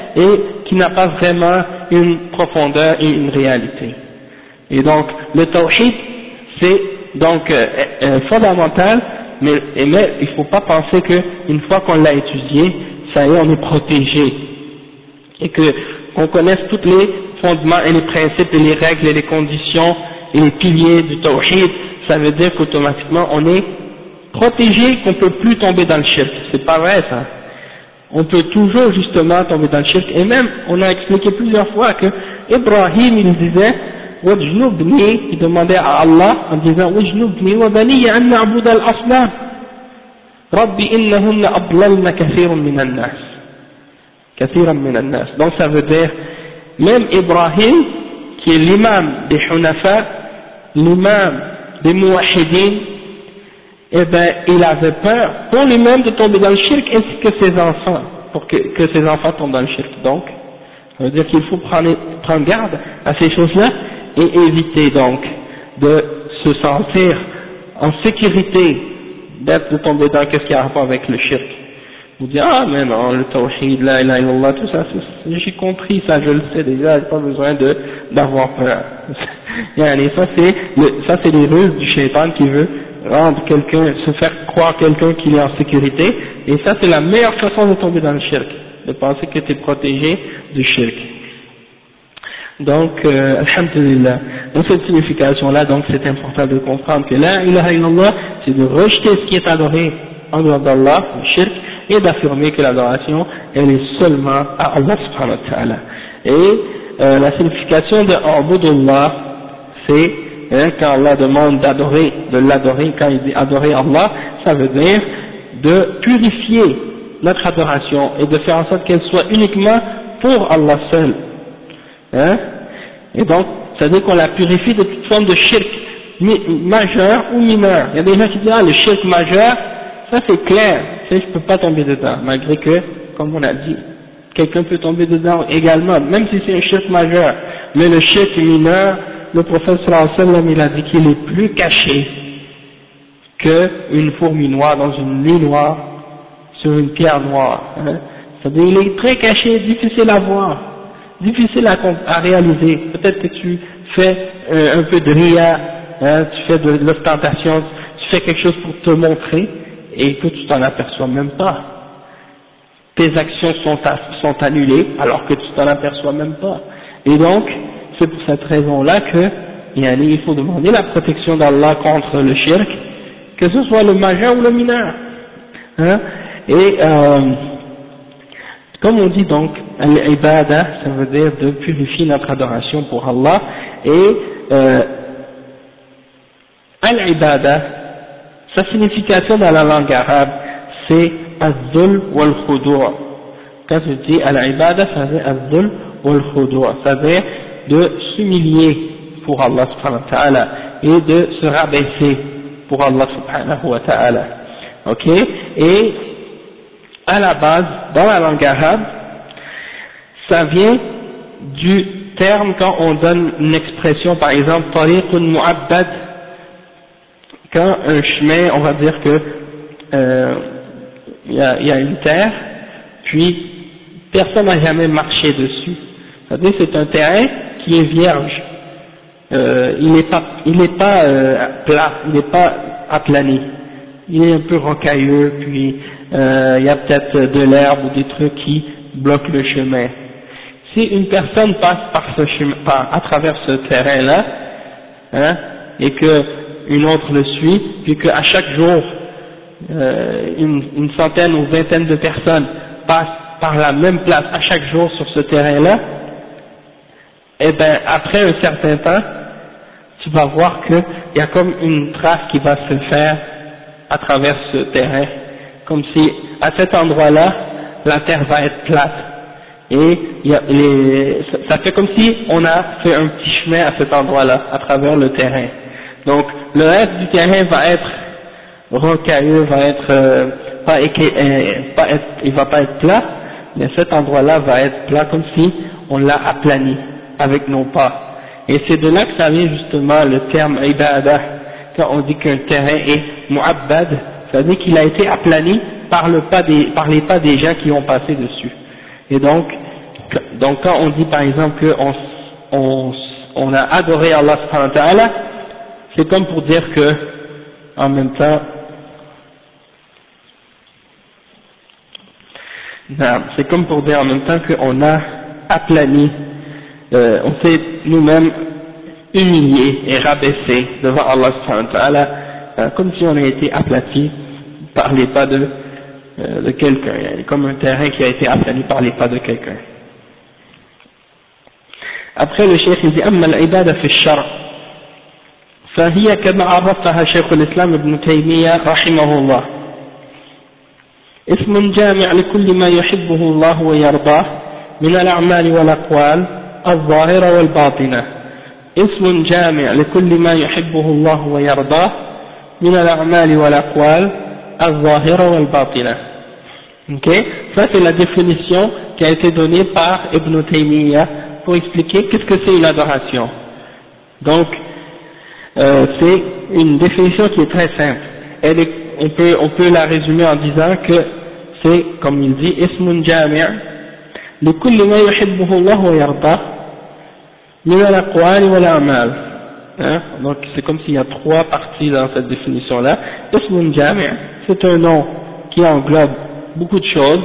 S1: et qui n'a pas vraiment une profondeur et une réalité. Et donc, le tawhid, c'est donc fondamental, mais il ne faut pas penser qu'une fois qu'on l'a étudié, ça y est, on est protégé. Et qu'on connaisse tous les fondements et les principes et les règles et les conditions et les piliers du tawhid, ça veut dire qu'automatiquement on est protégé, qu'on ne peut plus tomber dans le shirk. C'est pas vrai ça. On peut toujours justement tomber dans le shirk. Et même, on a expliqué plusieurs fois que Ibrahim, il disait Wajnubni, il demandait à Allah en disant Wajnubni wa baniya an na'bud al-asnam Rabbi innahunna adlalna kathiran minan nas. Kathiran minan nas. Donc ça veut dire, même Ibrahim, qui est l'imam des Hunafa, l'imam des Muwahhidin, eh ben, il avait peur pour lui-même de tomber dans le shirk ainsi que ses enfants, pour que ses enfants tombent dans le shirk. Donc, ça veut dire qu'il faut prendre garde à ces choses-là et éviter donc de se sentir en sécurité de tomber dans qu'est-ce qui a rapport avec le shirk. Vous dites, ah mais non, le tawhid, la ilaha illallah, tout ça, j'ai compris ça, je le sais déjà, j'ai pas besoin d'avoir peur. Ça c'est les ruses du shaitan qui veut rendre quelqu'un, se faire croire quelqu'un qu'il est en sécurité, et ça c'est la meilleure façon de tomber dans le shirk, de penser que tu es protégé du shirk. Donc, alhamdulillah, dans cette signification-là, donc c'est important de comprendre que la ilaha illallah, c'est de rejeter ce qui est adoré en dehors d'Allah, le shirk, et d'affirmer que l'adoration, elle est seulement à Allah subhanahu wa ta'ala. Et la signification de Abudullah, c'est quand Allah demande d'adorer, de l'adorer, quand il dit adorer Allah, ça veut dire de purifier notre adoration et de faire en sorte qu'elle soit uniquement pour Allah seul. Et donc, ça veut dire qu'on la purifie de toute forme de shirk, majeur ou mineur. Il y a des gens qui disent, ah, le shirk majeur, ça c'est clair, je ne peux pas tomber dedans, malgré que, comme on a dit, quelqu'un peut tomber dedans également, même si c'est un shirk majeur. Mais le shirk mineur, le prophète sallallahu alayhi wa sallam, il a dit qu'il est plus caché qu'une fourmi noire dans une nuit noire, sur une pierre noire. C'est-à-dire, il est très caché, difficile à voir, difficile à réaliser. Peut-être que tu fais un peu de riya, tu fais de l'ostentation, tu fais quelque chose pour te montrer, et que tu t'en aperçois même pas. Tes actions sont annulées alors que tu t'en aperçois même pas. Et donc, c'est pour cette raison-là que il faut demander la protection d'Allah contre le shirk, que ce soit le majeur ou le mineur. Et comme on dit donc, al-ibada, ça veut dire de purifier notre adoration pour Allah, et al-ibada, sa signification dans la langue arabe, c'est az-zul wal-khudu'. Quand je dis al-ibada, ça veut dire az-zul wal-khudu', ça veut dire de s'humilier pour Allah subhanahu wa ta'ala et de se rabaisser pour Allah subhanahu wa ta'ala. Ok? Et à la base, dans la langue arabe, ça vient du terme quand on donne une expression, par exemple, tariqun mu'abbad, quand un chemin, on va dire que il y a une terre, puis personne n'a jamais marché dessus. C'est-à-dire c'est un terrain qui est vierge. Il n'est pas plat, il n'est pas aplani. Il est un peu rocailleux, puis il y a peut-être de l'herbe ou des trucs qui bloquent le chemin. Si une personne passe par ce chemin, à travers ce terrain-là, et que une autre le suit, puis qu'à chaque jour, une centaine ou vingtaine de personnes passent par la même place à chaque jour sur ce terrain-là, et ben après un certain temps, tu vas voir qu'il y a comme une trace qui va se faire à travers ce terrain, comme si à cet endroit-là, la terre va être plate. Et ça fait comme si on a fait un petit chemin à cet endroit-là, à travers le terrain. Donc le reste du terrain va être rocailleux, il va pas être plat, mais cet endroit-là va être plat comme si on l'a aplani avec nos pas. Et c'est de là que ça vient justement le terme ibadah, quand on dit qu'un terrain est mu'abbad, ça veut dire qu'il a été aplani par les pas des gens qui ont passé dessus. Et donc, Donc quand on dit par exemple on a adoré Allah subhanahu wa ta'ala, c'est comme pour dire que, en même temps, c'est comme pour dire en même temps qu'on a aplani, on s'est nous-mêmes humiliés et rabaissés devant Allah subhanahu wa ta'ala, comme si on avait été aplati par les pas de quelqu'un, comme un terrain qui a été aplani par les pas de quelqu'un. Après le cheikh il dit أما العبادة في الشرع فهي كما عرفها شيخ الإسلام ابن تيمية رحمه الله اسم جامع لكل ما يحبه الله ويرضاه من الأعمال والأقوال الظاهرة والباطنة اسم جامع لكل ما يحبه الله ويرضاه من الأعمال والأقوال الظاهرة والباطنة. Okay? Ça c'est la définition qui a été donnée par Ibn Taymiyyah pour expliquer qu'est-ce que c'est une adoration. Donc c'est une définition qui est très simple. On peut la résumer en disant que c'est, comme il dit, ismun jami' li kulli ma yuhibbuhu Allah wa yardah min al-aqwali wal a'mal. Donc c'est comme s'il y a trois parties dans cette définition-là. Ismun jami', c'est un nom qui englobe beaucoup de choses.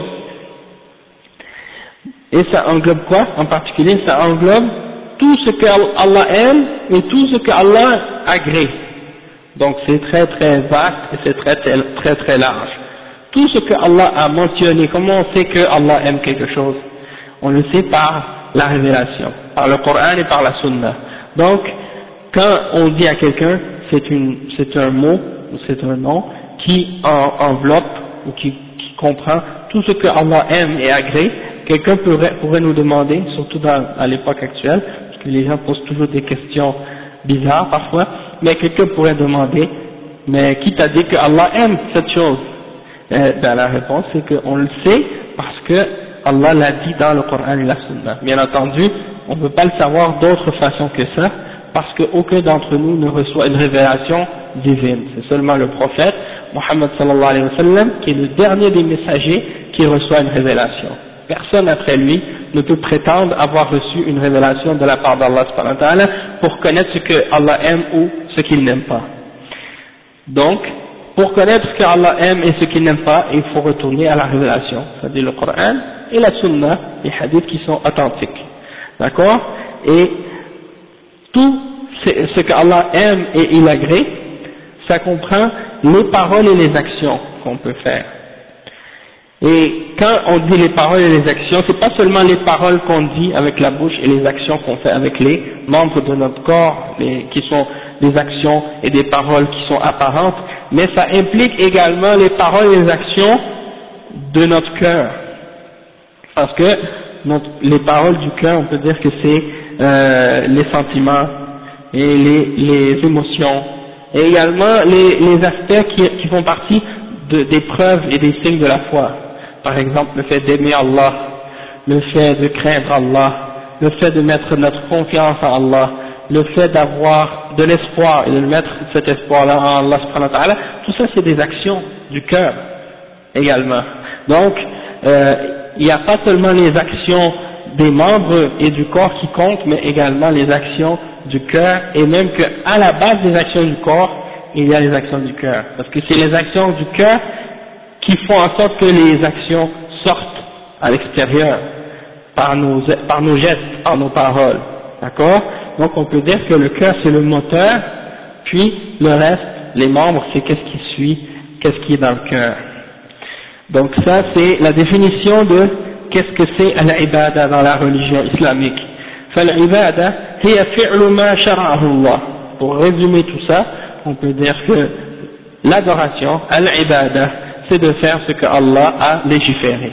S1: Et ça englobe quoi en particulier? Ça englobe tout ce que Allah aime et tout ce que Allah agrée. Donc c'est très très vaste et c'est très très large. Tout ce que Allah a mentionné, comment on sait que Allah aime quelque chose? On le sait par la révélation, par le Coran et par la Sunna. Donc quand on dit à quelqu'un c'est un mot ou c'est un nom qui enveloppe ou qui comprend tout ce que Allah aime et agrée, quelqu'un pourrait nous demander, surtout à l'époque actuelle, parce que les gens posent toujours des questions bizarres parfois, mais quelqu'un pourrait demander, mais qui t'a dit que Allah aime cette chose? La réponse c'est qu'on le sait parce que Allah l'a dit dans le Coran et la Sunna. Bien entendu, on ne peut pas le savoir d'autre façon que ça, parce qu'aucun d'entre nous ne reçoit une révélation divine. C'est seulement le prophète, Muhammad sallallahu alayhi wa sallam, qui est le dernier des messagers qui reçoit une révélation. Personne après lui ne peut prétendre avoir reçu une révélation de la part d'Allah subhanahu wa ta'ala pour connaître ce que Allah aime ou ce qu'il n'aime pas. Donc, pour connaître ce que Allah aime et ce qu'il n'aime pas, il faut retourner à la révélation, c'est-à-dire le Coran et la Sunna, les hadiths qui sont authentiques. D'accord? Et tout ce que Allah aime et il agrée, ça comprend les paroles et les actions qu'on peut faire. Et quand on dit les paroles et les actions, c'est pas seulement les paroles qu'on dit avec la bouche et les actions qu'on fait avec les membres de notre corps, qui sont des actions et des paroles qui sont apparentes, mais ça implique également les paroles et les actions de notre cœur. Parce que les paroles du cœur, on peut dire que c'est les sentiments et les émotions, et également les aspects qui font partie des preuves et des signes de la foi. Par exemple, le fait d'aimer Allah, le fait de craindre Allah, le fait de mettre notre confiance en Allah, le fait d'avoir de l'espoir et de mettre cet espoir-là en Allah subhanahu wa ta'ala, tout ça c'est des actions du cœur également. Donc, il n'y a pas seulement les actions des membres et du corps qui comptent, mais également les actions du cœur, et même qu'à la base des actions du corps, il y a les actions du cœur. Parce que c'est les actions du cœur qui font en sorte que les actions sortent à l'extérieur, par nos gestes, par nos paroles. D'accord? Donc on peut dire que le cœur c'est le moteur, puis le reste, les membres, c'est qu'est-ce qui suit, qu'est-ce qui est dans le cœur. Donc ça c'est la définition de qu'est-ce que c'est al-ibada dans la religion islamique. Fal-ibada hiya fi'lu ma shara'ahu Allah. Pour résumer tout ça, on peut dire que l'adoration, al-ibada, c'est de faire ce que Allah a légiféré.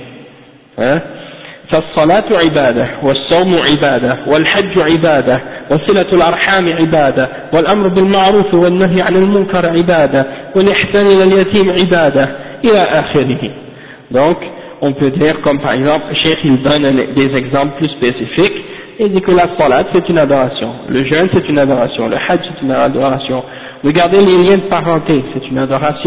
S1: فالصلاة عبادة والصوم عبادة والحج عبادة وصلة الأرحام عبادة والأمر بالمعروف والنهي عن المنكر عبادة والإحسان إلى اليتيم عبادة إلى آخره. Donc on peut dire comme par exemple le Cheikh il donne des exemples plus spécifiques. Il dit que la salat c'est une adoration, le jeûne c'est une adoration, le hajj c'est une adoration, regarder les liens de parenté c'est une adoration,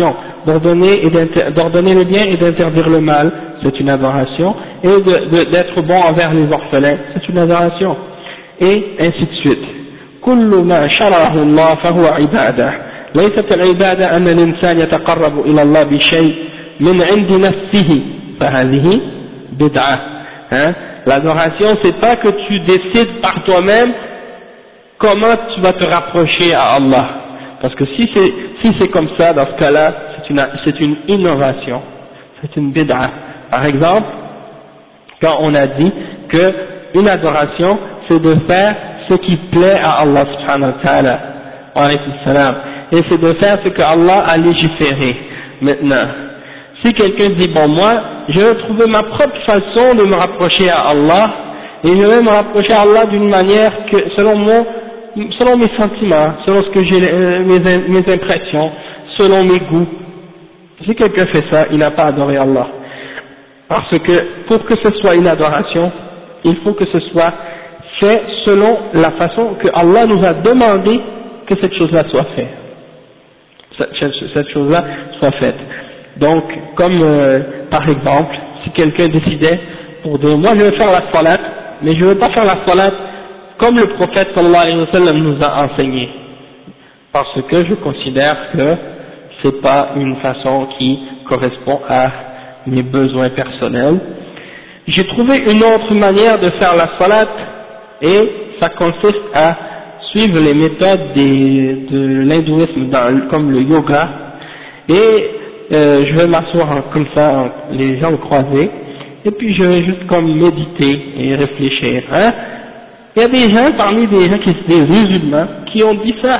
S1: d'ordonner le bien et d'interdire le mal, c'est une adoration, et d'être bon envers les orphelins, c'est une adoration, et ainsi de suite. كل ما شرعه الله فهو عبادة ليست العبادة أن الإنسان يتقرب إلى الله بشيء من عند نفسه فهذه بدعة. L'adoration, c'est pas que tu décides par toi-même comment tu vas te rapprocher à Allah, parce que si c'est comme ça, dans ce cas-là, c'est une innovation, c'est une bid'a. Par exemple, quand on a dit que une adoration, c'est de faire ce qui plaît à Allah subhanahu wa ta'ala, et c'est de faire ce que Allah a légiféré. Maintenant, si quelqu'un dit, bon, moi, je vais trouver ma propre façon de me rapprocher à Allah, et je vais me rapprocher à Allah d'une manière que, selon mes sentiments, selon ce que j'ai, mes impressions, selon mes goûts. Si quelqu'un fait ça, il n'a pas adoré Allah. Parce que, pour que ce soit une adoration, il faut que ce soit fait selon la façon que Allah nous a demandé que cette chose-là soit faite. Cette chose-là soit faite. Donc, comme par exemple, si quelqu'un décidait pour dire, moi je vais faire la salat, mais je ne veux pas faire la salat comme le prophète sallallahu alayhi wa sallam nous a enseigné, parce que je considère que c'est pas une façon qui correspond à mes besoins personnels. J'ai trouvé une autre manière de faire la salat, et ça consiste à suivre les méthodes de l'hindouisme comme le yoga, et je vais m'asseoir comme ça, les jambes croisées, et puis je vais juste comme méditer et réfléchir. Il y a des gens, parmi des gens qui se disent musulmans, qui ont dit ça,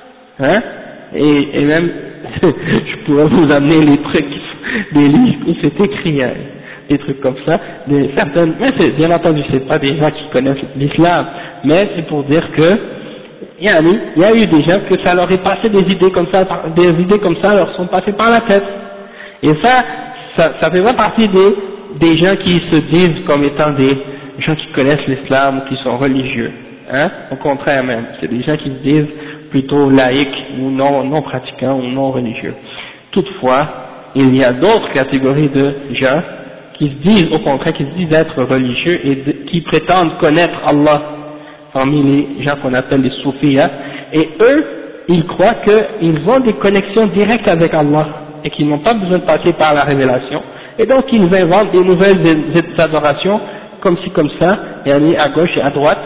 S1: et même, je pourrais vous amener les trucs, des livres où c'est écrit, des trucs comme ça, certaines, mais bien entendu, c'est pas des gens qui connaissent l'islam, mais c'est pour dire que, il y a eu des gens que ça leur est passé des idées comme ça leur sont passées par la tête. Et ça fait pas partie des gens qui se disent comme étant des gens qui connaissent l'islam ou qui sont religieux. Au contraire même, c'est des gens qui se disent plutôt laïcs ou non pratiquants ou non religieux. Toutefois, il y a d'autres catégories de gens qui se disent, au contraire, qui se disent être religieux et qui prétendent connaître Allah, parmi les gens qu'on appelle les soufis, et eux, ils croient qu'ils ont des connexions directes avec Allah, et qu'ils n'ont pas besoin de passer par la révélation, et donc ils inventent des nouvelles adorations, comme ci, comme ça, et aller à gauche et à droite,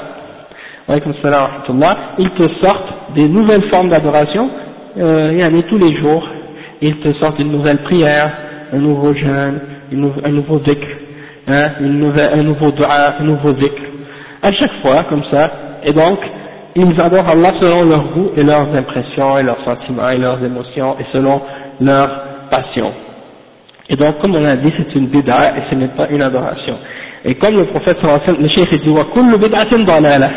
S1: ils te sortent des nouvelles formes d'adoration, tous les jours, ils te sortent une nouvelle prière, un nouveau jeûne, un nouveau dhikr, un nouveau dua, un nouveau dhikr, à chaque fois, comme ça, et donc, ils adorent Allah selon leur goût et leurs impressions et leurs sentiments et leurs émotions et selon leur passion. Et donc, comme on a dit, c'est une bid'a et ce n'est pas une adoration. Et comme le prophète sallallahu alayhi wa sallam, le cheikh dit, wa kullu bid'atin dalalah,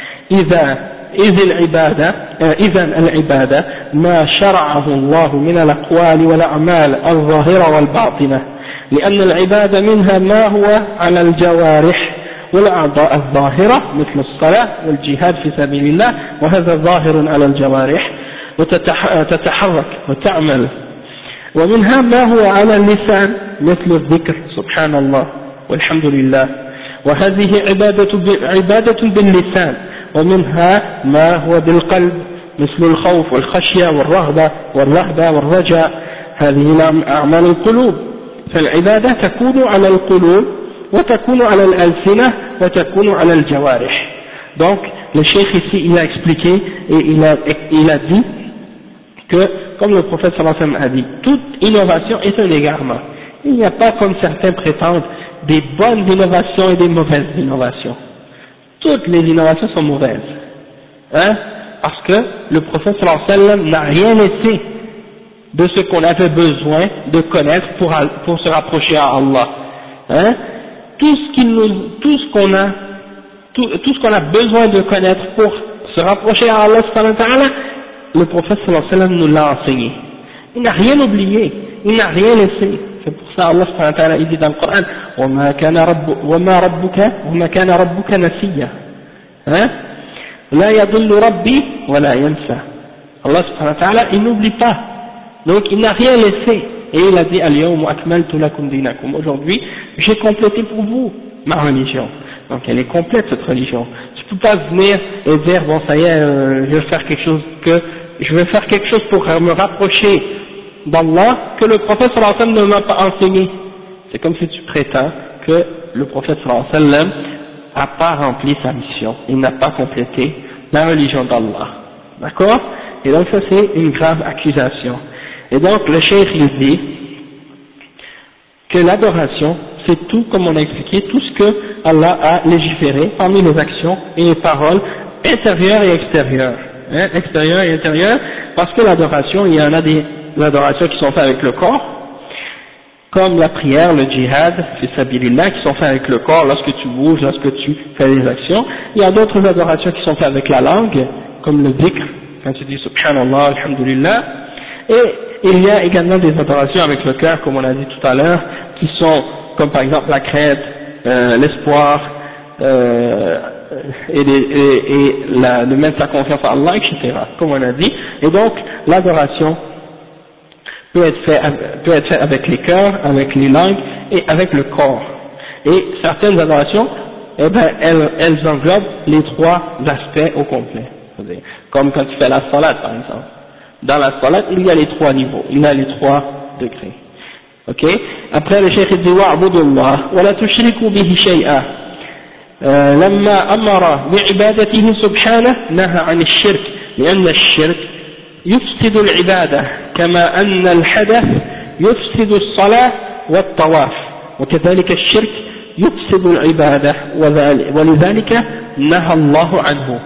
S1: إذا العبادة ما شرعه الله من الأقوال والأعمال الظاهرة والباطنة، لأن العبادة منها ما هو على الجوارح والأعضاء الظاهرة مثل الصلاة والجهاد في سبيل الله، وهذا ظاهر على الجوارح وتتحرك وتعمل، ومنها ما هو على اللسان مثل الذكر سبحان الله والحمد لله، وهذه عبادة باللسان، ومنها ما هو بالقلب مثل الخوف والخشية والرهبة والرجاء، هذه أعمال القلوب، فالعبادة تكون على القلوب وتكون على الألسنة وتكون على الجوارح. Donc le cheikh ici il a expliqué et il a dit que, comme le prophète sallallahu alayhi wa sallam a dit, toute innovation est un égarement. Il n'y a pas, comme certains prétendent, des bonnes innovations et des mauvaises innovations. Toutes les innovations sont mauvaises, parce que le prophète sallallahu alayhi wa sallam n'a rien laissé de ce qu'on avait besoin de connaître pour se rapprocher à Allah. Tout ce qu'on a besoin de connaître pour se rapprocher à Allah subhanahu wa ta'ala, le prophète sallallahu alayhi wa sallam nous l'a enseigné. Il n'a rien oublié, il n'a rien laissé. C'est pour ça Allah subhanahu wa ta'ala il dit dans le Coran, وَمَا كَانَ رَبُّكَ نَسِيًّا لَا يَضِلُّ رَبِّي وَلَا يَنْسَى. Allah subhanahu wa ta'ala il n'oublie pas, Donc il n'a rien laissé. Et il a dit Al-yawma akmaltu lakum dinakum. Aujourd'hui, j'ai complété pour vous ma religion. Donc elle est complète cette religion. Tu peux pas venir et dire bon ça y est, je vais faire quelque chose pour me rapprocher d'Allah que le prophète sallallahu alayhi wa sallam ne m'a pas enseigné. C'est comme si tu prétends que le prophète sallallahu alayhi wa sallam n'a pas rempli sa mission, il n'a pas complété la religion d'Allah. D'accord? Et donc ça c'est une grave accusation. Et donc le cheikh il dit que l'adoration c'est tout, comme on a expliqué, tout ce que Allah a légiféré parmi les actions et les paroles intérieures et extérieures. Extérieures et intérieures, parce que l'adoration, il y en a des adorations qui sont faites avec le corps, comme la prière, le djihad, fi sabilillah, qui sont faites avec le corps lorsque tu bouges, lorsque tu fais des actions. Il y a d'autres adorations qui sont faites avec la langue, comme le dhikr, quand tu dis subhanallah, alhamdulillah. Et il y a également des adorations avec le cœur, comme on a dit tout à l'heure, qui sont comme par exemple la crainte, l'espoir, de mettre sa confiance en Allah, etc., comme on a dit. Et donc l'adoration peut être faite avec les cœurs, avec les langues et avec le corps. Et certaines adorations, eh ben, elles englobent les trois aspects au complet. Comme quand tu fais la salat par exemple. Dans la salat, il y a les trois niveaux, il y a les trois degrés. Ok? Après le cheikh dit wa'budu Allah wa la tushriku bihi shay'a. لما أمر بعبادته سبحانه نهى عن الشرك لأن الشرك يفسد العبادة كما أن الحدث يفسد الصلاة والطواف وكذلك الشرك يفسد العبادة ولذلك نهى الله عنه.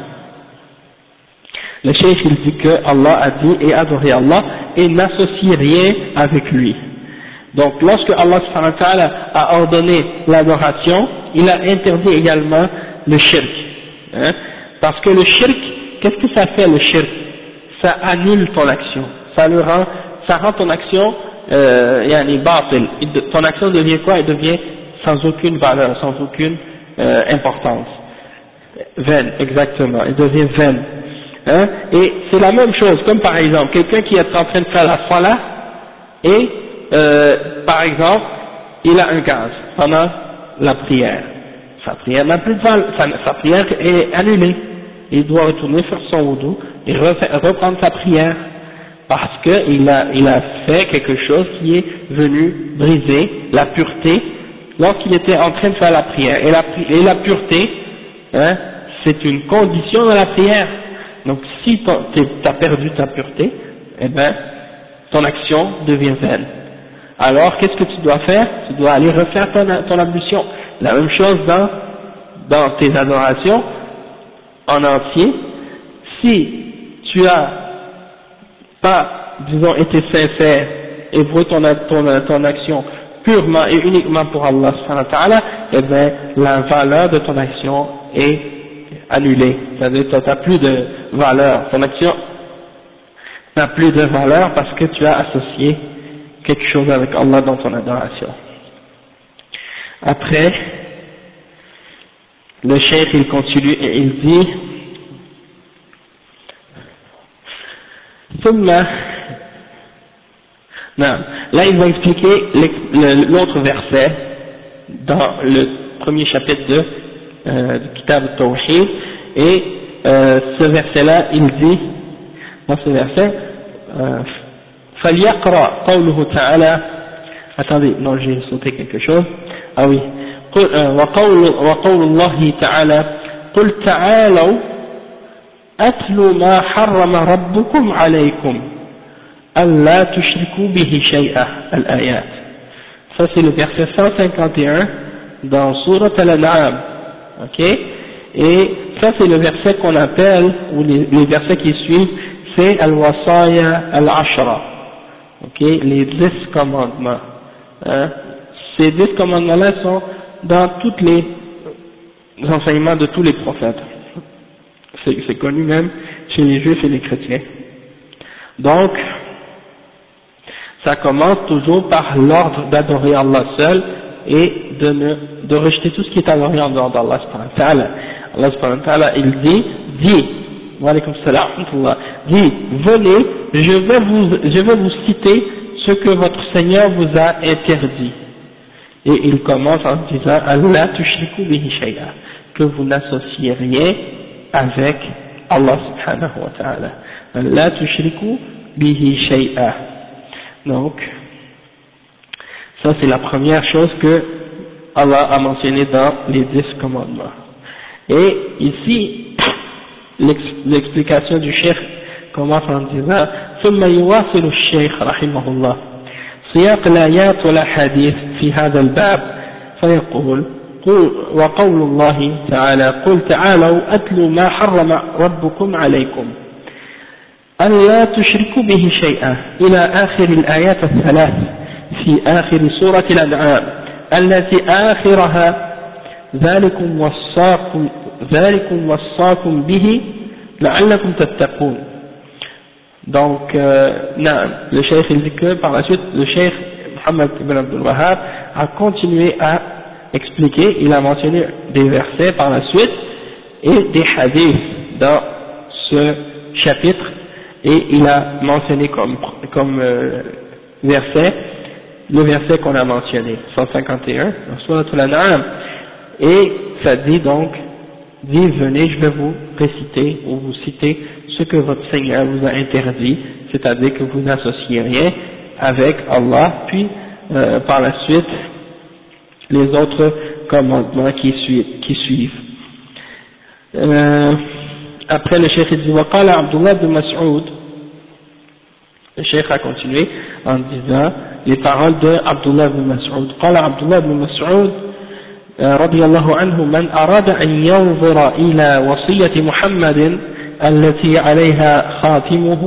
S1: Le cheikh il dit que Allah a dit et adorer Allah et n'associe rien avec lui. Donc lorsque Allah subhanahu wa ta'ala a ordonné l'adoration, il a interdit également le shirk. Parce que le shirk, qu'est-ce que ça fait le shirk? Ça annule ton action. Ça rend ton action batil. Ton action devient quoi? Elle devient sans aucune valeur, sans aucune importance. Vaine, exactement. Elle devient vaine. Et c'est la même chose, comme par exemple, quelqu'un qui est en train de faire la salat et par exemple, il a un gaz pendant la prière. Sa prière n'a plus de valeur, sa prière est annulée. Il doit retourner faire son wudu et reprendre sa prière parce qu'il a fait quelque chose qui est venu briser la pureté lorsqu'il était en train de faire la prière. Et la pureté, c'est une condition de la prière. Donc si tu as perdu ta pureté, eh ben, ton action devient vaine. Alors, qu'est-ce que tu dois faire? Tu dois aller refaire ton ablution. La même chose dans tes adorations en entier. Si tu as pas, disons, été sincère et voué ton action purement et uniquement pour Allah subhanahu wa ta'ala, eh bien, la valeur de ton action est annulée. C'est-à-dire que tu n'as plus de valeur. Ton action n'a plus de valeur parce que tu as associé quelque chose avec Allah dans ton adoration. Après, le cheikh il continue et il dit là il va expliquer l'autre verset dans le premier chapitre du Kitab al-Tawhid et ce verset là il dit dans ce verset فليقرأ قوله تعالى attendez non j'ai sauté quelque chose ah oui وقول الله تعالى قل تعالوا أتل ما حرم ربكم عليكم ألا تشركوا به شيئا الآيات. Ça c'est le verset 151 dans Surat Al-An'am, ok, et ça c'est le verset qu'on appelle, ou les versets qui suivent, c'est Al-Wasaya Al-Ashra, ok, les 10 commandements. Ces 10 commandements-là sont dans tous les enseignements de tous les prophètes. C'est connu même chez les juifs et les chrétiens. Donc, ça commence toujours par l'ordre d'adorer Allah seul et de rejeter tout ce qui est adoré en dehors d'Allah subhanahu wa ta'ala. Allah subhanahu wa ta'ala, il dit, wa alaykum salam, dit, venez, je vais vous citer ce que votre Seigneur vous a interdit. Et il commence en disant, Allah tushriku bihi shay'a, que vous n'associez rien avec Allah subhanahu wa ta'ala. Allah tushriku bihi shay'a. Donc, ça c'est la première chose que Allah a mentionné dans les 10 commandements. Et ici, l'explication du cheikh commence en disant ثم يواصل الشيخ رحمه الله سياق الآيات والأحاديث في هذا الباب فيقول وقول الله تعالى قل تعالوا أتلوا ما حرم ربكم عليكم ألا تشركوا به شيئا إلى آخر الآيات الثلاث في آخر سورة الأنعام التي آخرها ذلكم وصاكم به لعلكم تتقون. Donc, le cheikh il dit que par la suite, le cheikh Muhammad ibn Abdul Wahhab a continué à expliquer, il a mentionné des versets par la suite et des hadiths dans ce chapitre, et il a mentionné comme verset, le verset qu'on a mentionné, 151, dans Surat Al-An'am, et ça dit donc, venez, je vais vous réciter ou vous citer ce que votre Seigneur vous a interdit, c'est-à-dire que vous n'associez rien avec Allah, puis par la suite les autres commandements qui suivent. Après le cheikh dit وقال عبد الله بن مسعود, le cheikh a continué en disant les paroles de Abdullah ibn Mas'ud. قال عبد الله بن مسعود رضي الله عنه من أراد أن ينظر إلى وصية محمد التي عليها خاتمه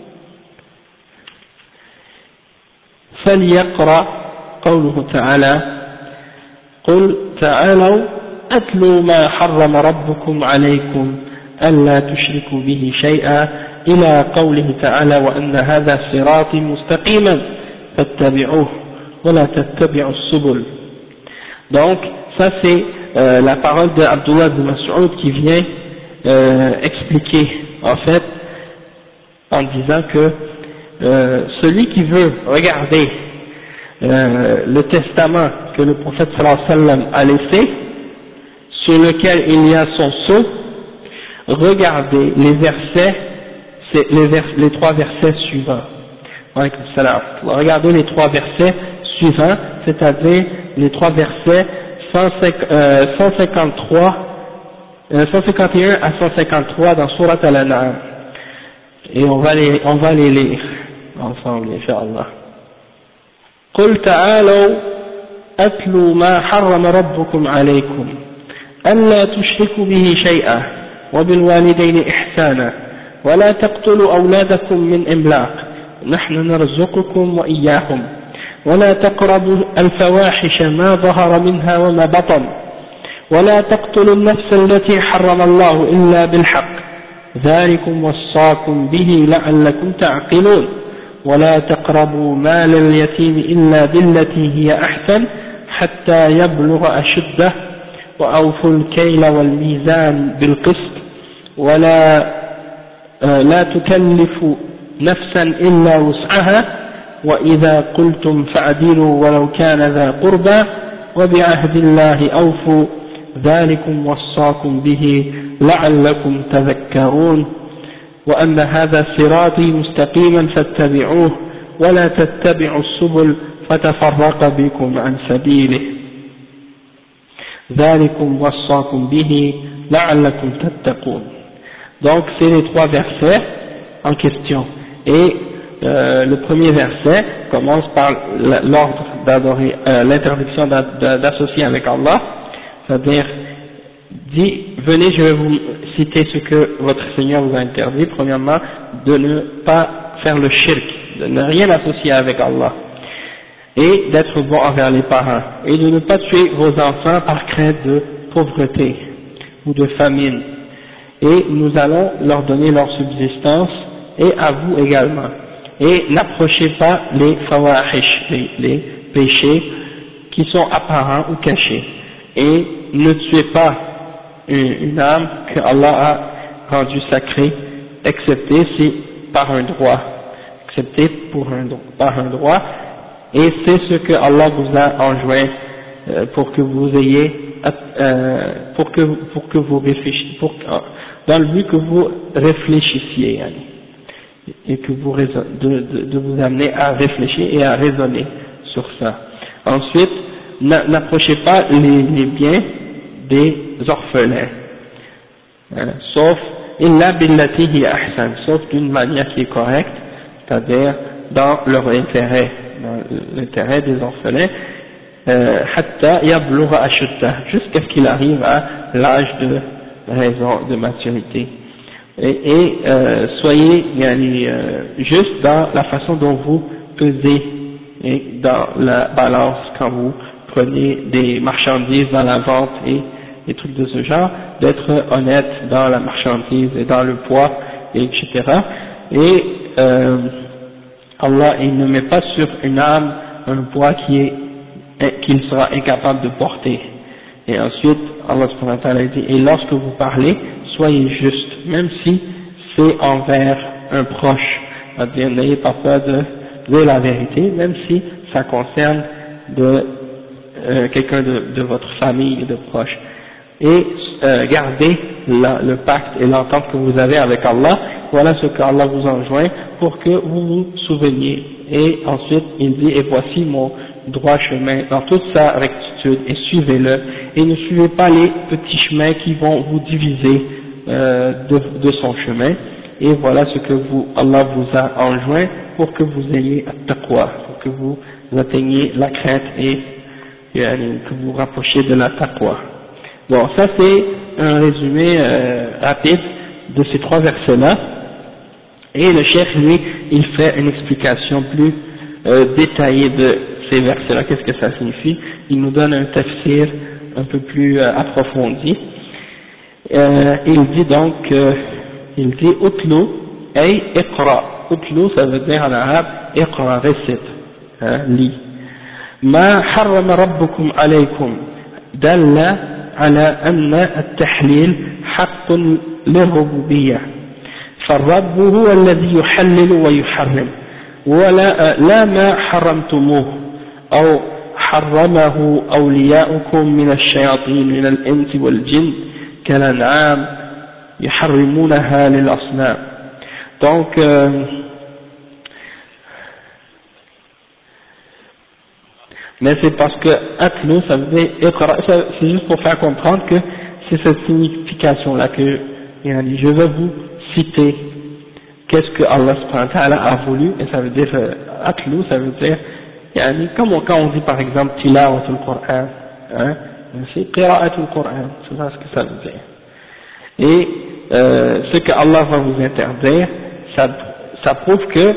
S1: فليقرأ قوله تعالى قل تعالوا أتلوا ما حرم ربكم عليكم ألا تشركوا به شيئا إلى قوله تعالى وأن هذا صراطي مستقيما فاتبعوه ولا تتبعوا السبل. Donc ça c'est la parole de Abdullah ibn Mas'ud qui vient expliquer en fait en disant que celui qui veut regarder le testament que le prophète sallallahu alayhi wa sallam a laissé, sur lequel il y a son sceau, regardez les versets, les 3 versets suivants. Regardez les 3 versets suivants, c'est-à-dire les 3 versets 151 à 153 dans Surat Al-An'am. Et on va les lire ensemble, Inch'Allah. قل تعالوا أتلوا ما حرم ربكم عليكم ألا تشركوا به شيئا وبالوالدين إحسانا ولا تقتلوا أولادكم من إملاق نحن نرزقكم وإياهم ولا تقربوا الفواحش ما ظهر منها وما بطن ولا تقتلوا النفس التي حرم الله إلا بالحق ذلكم وصاكم به لعلكم تعقلون ولا تقربوا مال اليتيم إلا بالتي هي أحسن حتى يبلغ أشده وأوفوا الكيل والميزان بالقسط ولا تكلفوا نفسا إلا وسعها وإذا قلتم فعدلوا ولو كان ذا قربى وبعهد الله أوفوا ذلكم وصاكم به لعلكم تذكرون وأن هذا صراطي مستقيما فاتبعوه ولا تتبعوا السبل فتفرق بكم عن سبيله ذلكم وصاكم به لعلكم تتقون. Donc c'est les 3 versets en question, et le premier verset commence par l'ordre d'adorer, l'interdiction d'associer avec Allah, c'est-à-dire dit venez, je vais vous citer ce que votre Seigneur vous a interdit. Premièrement, de ne pas faire le shirk, de ne rien associer avec Allah, et d'être bon envers les parents, et de ne pas tuer vos enfants par crainte de pauvreté ou de famine, et nous allons leur donner leur subsistance, et à vous également, et n'approchez pas les fawahish, les péchés qui sont apparents ou cachés, et ne tuez pas une âme que Allah rendu sacré, excepté si par un droit, par un droit, et c'est ce que Allah vous a enjoint pour que vous ayez, pour que vous réfléchissiez, dans le but que vous réfléchissiez, et que vous de vous amener à réfléchir et à raisonner sur ça. Ensuite, n'approchez pas les biens des orphelins, sauf illa billati hiya ahsan, sauf d'une manière qui est correcte, c'est-à-dire dans leur intérêt, dans l'intérêt des orphelins, hatta yablugha ashuddah, jusqu'à ce qu'il arrive à l'âge de raison, de maturité. Et soyez juste dans la façon dont vous pesez et dans la balance quand vous prenez des marchandises dans la vente et des trucs de ce genre, d'être honnête dans la marchandise et dans le poids, etc. Et Allah, il ne met pas sur une âme un poids qu'il sera incapable de porter. Et ensuite, Allah subhanahu wa ta'ala dit, et lorsque vous parlez, soyez juste, même si c'est envers un proche, c'est-à-dire n'ayez pas peur de dire la vérité, même si ça concerne quelqu'un de votre famille et de proche. Et gardez le pacte et l'entente que vous avez avec Allah, voilà ce qu'Allah vous enjoint pour que vous vous souveniez. Et ensuite il dit, et voici mon droit chemin dans toute sa rectitude, et suivez-le, et ne suivez pas les petits chemins qui vont vous diviser de son chemin, et voilà ce que Allah vous a enjoint pour que vous ayez at-taqwa, pour que vous atteigniez la crainte et que vous rapprochiez de la taqwa. Bon, ça c'est un résumé rapide de ces trois versets-là, et le cheikh lui, il fait une explication plus détaillée de ces versets-là, qu'est-ce que ça signifie. Il nous donne un tafsir un peu plus approfondi. Il dit donc, il dit utlu ay iqra, utlu ça veut dire en arabe iqra, récite, lis. Ma harrama rabbukum alaykum dalla ala anna at-tahlil haqqun lirrububiyyah, فالرب هو الذي يحلل ويحرم ولا لا ما حرمتموه أو حرمه أولياؤكم من الشياطين من الإنس والجن كالأنعام يحرمونها للأصنام. Donc mais c'est parce que atlu ça veut dire c'est juste pour faire comprendre que c'est cette signification là que je vais vous citer qu'est-ce que Allah subhanahu wa ta'ala a voulu, et ça veut dire atlu, ça veut dire quand on dit par exemple tilawatul Qur'an, c'est qira'atul Qur'an, c'est ça ce que ça veut dire. Et ce que Allah va vous interdire, ça prouve que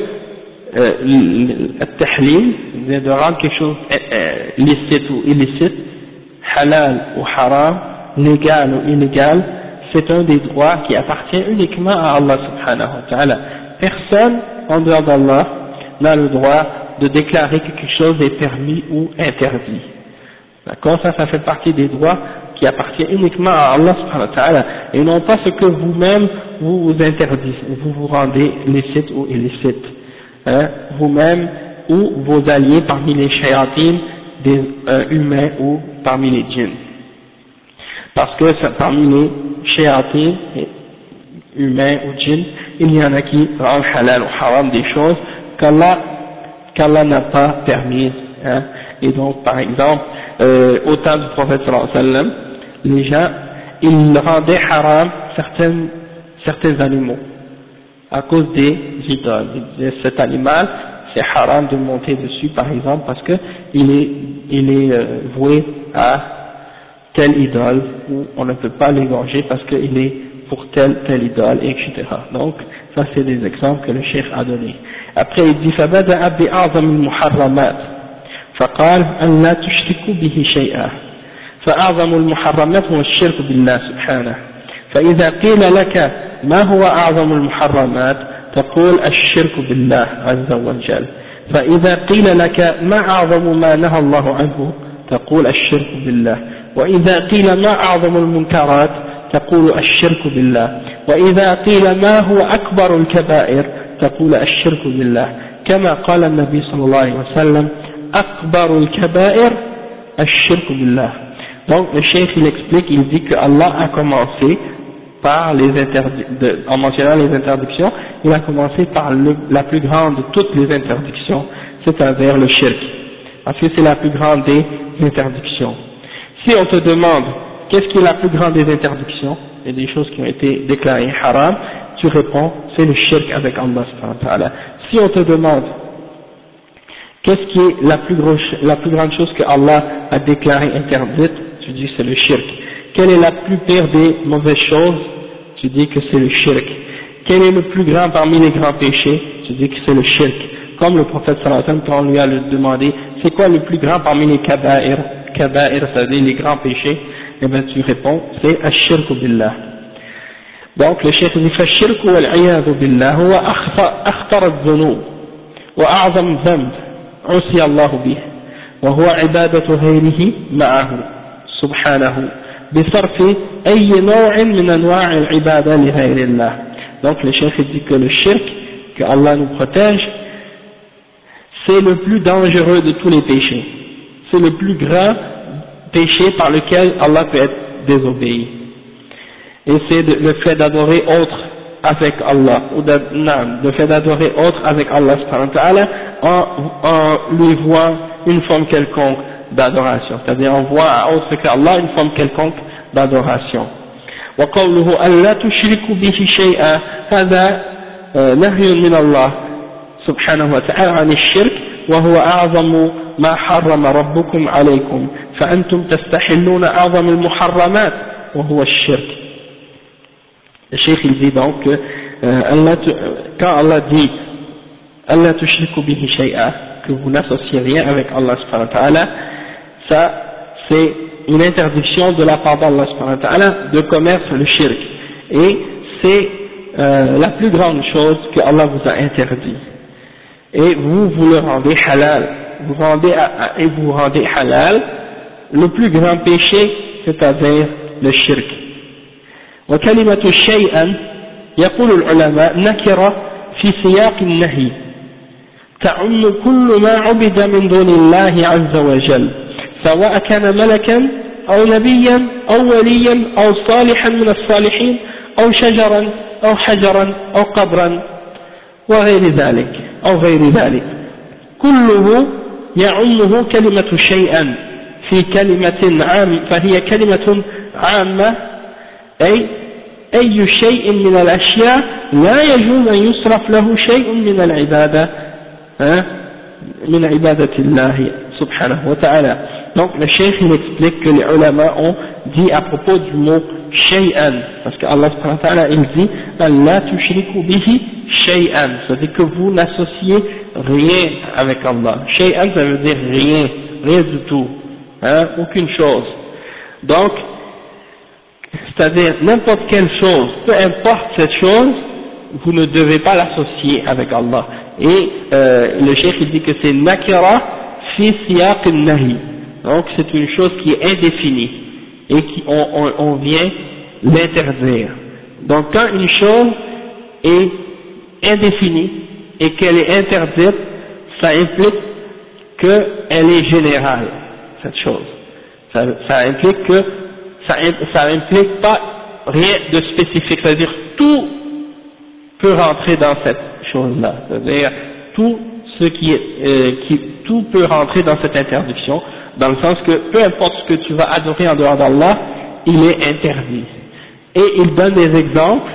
S1: le-tahlil, de rendre quelque chose licite ou illicite, halal ou haram, légal ou illégal, c'est un des droits qui appartient uniquement à Allah subhanahu wa ta'ala. Personne en dehors d'Allah n'a le droit de déclarer que quelque chose est permis ou interdit. D'accord, ça fait partie des droits qui appartiennent uniquement à Allah subhanahu wa ta'ala, et non pas ce que vous-même vous interdisez, vous vous rendez licite ou illicite, vous-même ou vos alliés parmi les shayatines, des humains ou parmi les djinns. Parce que parmi les shayatines, humains ou djinns, il y en a qui rendent halal ou haram des choses qu'Allah n'a pas permises. Et donc, par exemple, au temps du prophète sallallahu alayhi wa sallam, les gens, ils rendaient haram certains animaux à cause des idoles. Ils disaient, cet animal, c'est haram de monter dessus, par exemple, parce que il est voué à telle idole, ou on ne peut pas l'égorger parce qu'il est pour telle idole, etc. Donc, ça c'est des exemples que le cheikh a donnés. Après, il dit, فَبَدَأَ بِأَعْظَمِ الْمُحَرَّمَاتِ فقال أن لا تشركوا به شيئا فأعظم المحرمات هو الشرك بالله سبحانه فإذا قيل لك ما هو أعظم المحرمات تقول الشرك بالله عز وجل فإذا قيل لك ما أعظم ما نهى الله عنه تقول الشرك بالله وإذا قيل ما أعظم المنكرات تقول الشرك بالله وإذا قيل ما هو أكبر الكبائر تقول الشرك بالله كما قال النبي صلى الله عليه وسلم أكبر الكبائر الشرك بالله. Donc le cheikh il explique, il dit que Allah a commencé par en mentionnant les interdictions, il a commencé par la plus grande de toutes les interdictions, c'est-à-dire le shirk, parce que c'est la plus grande des interdictions. Si on te demande qu'est-ce qui est la plus grande des interdictions, et des choses qui ont été déclarées haram, tu réponds c'est le shirk avec Allah subhanahu wa ta'ala. Si on te demande qu'est-ce qui est la plus grande chose que Allah a déclarée interdite, tu dis c'est le shirk. Quelle est la plus pire des mauvaises choses, tu dis que c'est le shirk. Quel est le plus grand parmi les grands péchés, tu dis que c'est le shirk. Comme le prophète sallallahu alayhi wa sallam, quand on lui a demandé c'est quoi le plus grand parmi les kaba'ir, c'est-à-dire les grands péchés, et bien tu réponds c'est ash-shirku billah. Donc le cheikh dit فالشرك والعياذ بالله هو أخطر الذنوب وأعظم ذنب عصي الله به وهو عبادة غيره معه سبحانه بصرف أي نوع من أنواع العبادة لغير الله. Donc le cheikh dit que le shirk, que Allah nous protège, c'est le plus dangereux de tous les péchés, c'est le plus grand péché par lequel Allah peut être désobéi, et c'est le fait d'adorer autre avec Allah, ou le fait d'adorer autre avec Allah subhanahu wa ta'ala en lui voit une forme quelconque d'adoration, c'est-à-dire on voit à autre qu'Allah une forme quelconque d'adoration. وقوله ألا تشركوا به شيئا هذا نهي من الله سبحانه وتعالى عن الشرك وهو أعظم ما حرم ربكم عليكم فأنتم تستحلون أعظم المحرمات وهو الشرك. Le cheikh il dit donc que quand Allah dit Allah tushriku bihi shay'a, que vous n'associez rien avec Allah subhanahu wa ta'ala, ça c'est une interdiction de la part d'Allah subhanahu wa ta'ala de commerce le shirk, et c'est la plus grande chose que Allah vous a interdit, et vous le rendez halal, vous rendez halal le plus grand péché, c'est-à-dire le shirk. وكلمة شيئا يقول العلماء نكرة في سياق النهي تعم كل ما عبد من دون الله عز وجل سواء كان ملكا أو نبيا أو وليا أو صالحا من الصالحين أو شجرا أو حجرا أو قبرا وغير ذلك كله يعمه كلمة شيئا في كلمة عام فهي كلمة عامة أي شيء من الأشياء لا يجوز أن يصرف له شيء من العبادة من عبادة الله سبحانه وتعالى. Donc le cheikh il explique que les ulama ont dit à propos du mot shay'an, parce que Allah subhanahu wa ta'ala il dit la tushriku bihi shay'an, c'est-à-dire que vous n'associez rien avec Allah. Shay'an ça veut dire rien du tout, aucune chose. Donc c'est-à-dire n'importe quelle chose, peu importe cette chose, vous ne devez pas l'associer avec Allah. Et le cheikh il dit que c'est nakira fi siyaq al-nahi, donc c'est une chose qui est indéfinie et on vient l'interdire. Donc quand une chose est indéfinie et qu'elle est interdite, ça implique qu'elle est générale, cette chose. Ça implique que ça implique pas rien de spécifique, c'est-à-dire tout peut rentrer dans cette chose-là, c'est-à-dire tout ce tout peut rentrer dans cette interdiction, dans le sens que peu importe ce que tu vas adorer en dehors d'Allah, il est interdit. Et il donne des exemples.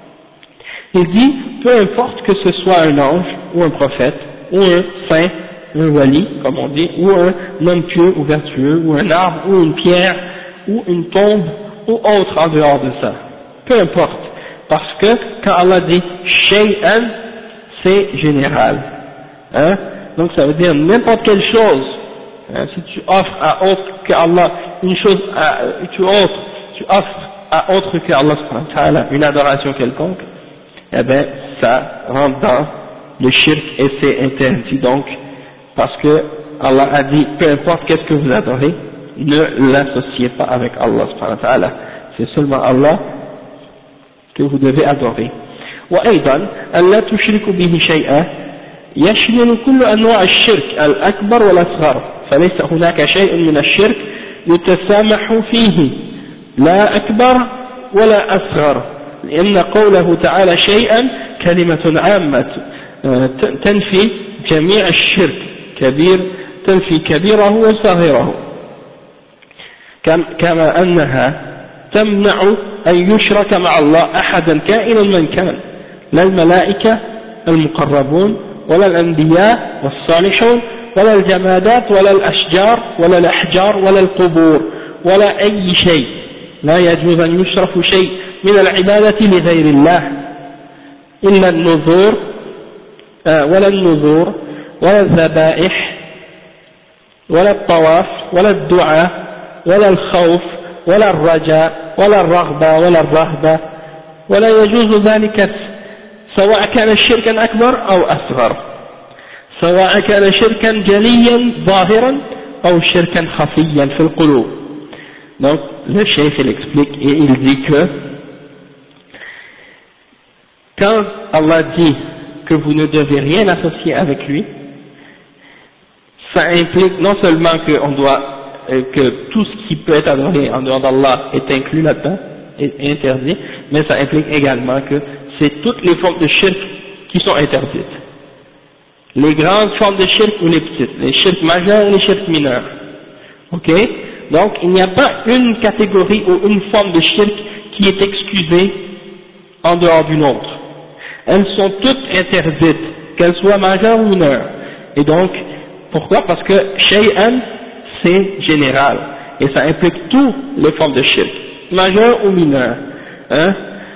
S1: Il dit, peu importe que ce soit un ange, ou un prophète, ou un saint, un wali, comme on dit, ou un homme pieux ou vertueux, ou un arbre, ou une pierre, ou une tombe, ou autre en dehors de ça. Peu importe. Parce que quand Allah dit shay'an, c'est général. Donc ça veut dire n'importe quelle chose. Si tu offres à autre que Allah une chose, tu offres à autre que Allah subhanahu wa ta'ala une adoration quelconque, eh bien ça rentre dans le shirk et c'est interdit donc, parce que Allah a dit peu importe qu'est-ce que vous adorez, ne l'associez pas avec Allah subhanahu wa ta'ala. C'est seulement Allah que vous devez adorer. وأيضا أن لا تشركوا به شيئا يشمل كل أنواع الشرك الأكبر والأصغر، فليس هناك شيء من الشرك يتسامح فيه لا أكبر ولا أصغر، لأن قوله تعالى شيئا كلمة عامة تنفي جميع الشرك كبير، تنفي كبيره وصغيره، كما أنها تمنع أن يشرك مع الله أحدا كائنا من كان، لا الملائكة المقربون ولا الأنبياء والصالحون ولا الجمادات ولا الأشجار ولا الأحجار ولا القبور ولا أي شيء، لا يجوز أن يشرف شيء من العبادة لغير الله إلا النذور ولا النذور ولا الذبائح ولا الطواف ولا الدعاء ولا الخوف ولا الرجاء ولا الرغبة ولا الرهبة، ولا يجوز ذلك سواء كان شركا أكبر أو أصغر، سواء كان شركا جليا ظاهرا أو شركا خفيا في القلوب. Donc le cheikh il explique et il dit que quand Allah dit que vous ne devez rien associer avec lui, ça implique non seulement que tout ce qui peut être adoré en dehors d'Allah est inclus là-dedans, est interdit, mais ça implique également que c'est toutes les formes de shirk qui sont interdites. Les grandes formes de shirk ou les petites, les shirk majeurs ou les shirk mineurs. Ok? Donc il n'y a pas une catégorie ou une forme de shirk qui est excusée en dehors d'une autre. Elles sont toutes interdites, qu'elles soient majeures ou mineures. Et donc, pourquoi? Parce que shay'an, c'est général, et ça implique toutes les formes de shirk, majeures ou mineures. Hein?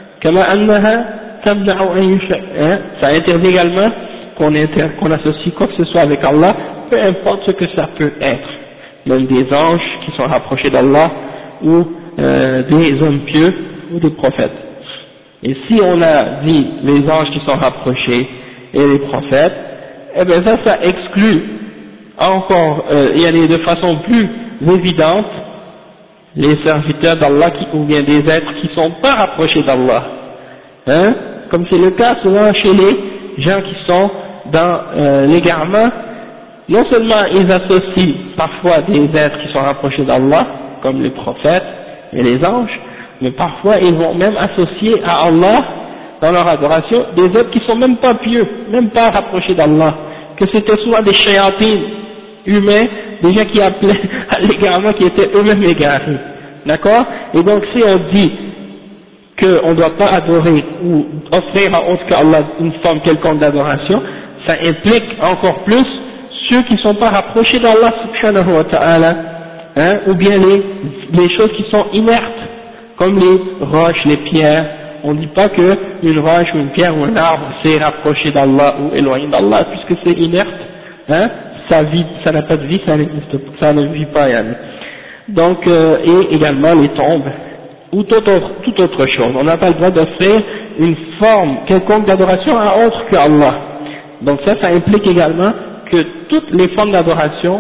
S1: Ça interdit également qu'on associe quoi que ce soit avec Allah, peu importe ce que ça peut être, même des anges qui sont rapprochés d'Allah, ou des hommes pieux, ou des prophètes. Et si on a dit les anges qui sont rapprochés et les prophètes, eh bien ça exclut encore, de façon plus évidente, les serviteurs d'Allah ou bien des êtres qui ne sont pas rapprochés d'Allah, hein, comme c'est le cas souvent chez les gens qui sont dans l'égarement. Non seulement ils associent parfois des êtres qui sont rapprochés d'Allah, comme les prophètes et les anges, mais parfois ils vont même associer à Allah dans leur adoration des êtres qui sont même pas pieux, même pas rapprochés d'Allah, que c'était souvent des shayatines humains, des gens qui appelaient à l'égarement, qui étaient eux-mêmes égarés, d'accord? Et donc si on dit qu'on ne doit pas adorer ou offrir à autre qu'Allah une forme quelconque d'adoration, ça implique encore plus ceux qui ne sont pas rapprochés d'Allah subhanahu wa ta'ala, hein, ou bien les choses qui sont inertes, comme les roches, les pierres. On ne dit pas qu'une roche ou une pierre ou un arbre s'est rapproché d'Allah ou éloigné d'Allah, puisque c'est inerte, hein, ça n'a pas de vie, ça ne vit pas, yani. Donc, et également les tombes, ou toute autre chose. On n'a pas le droit d'offrir une forme quelconque d'adoration à autre que Allah. Donc ça implique également que toutes les formes d'adoration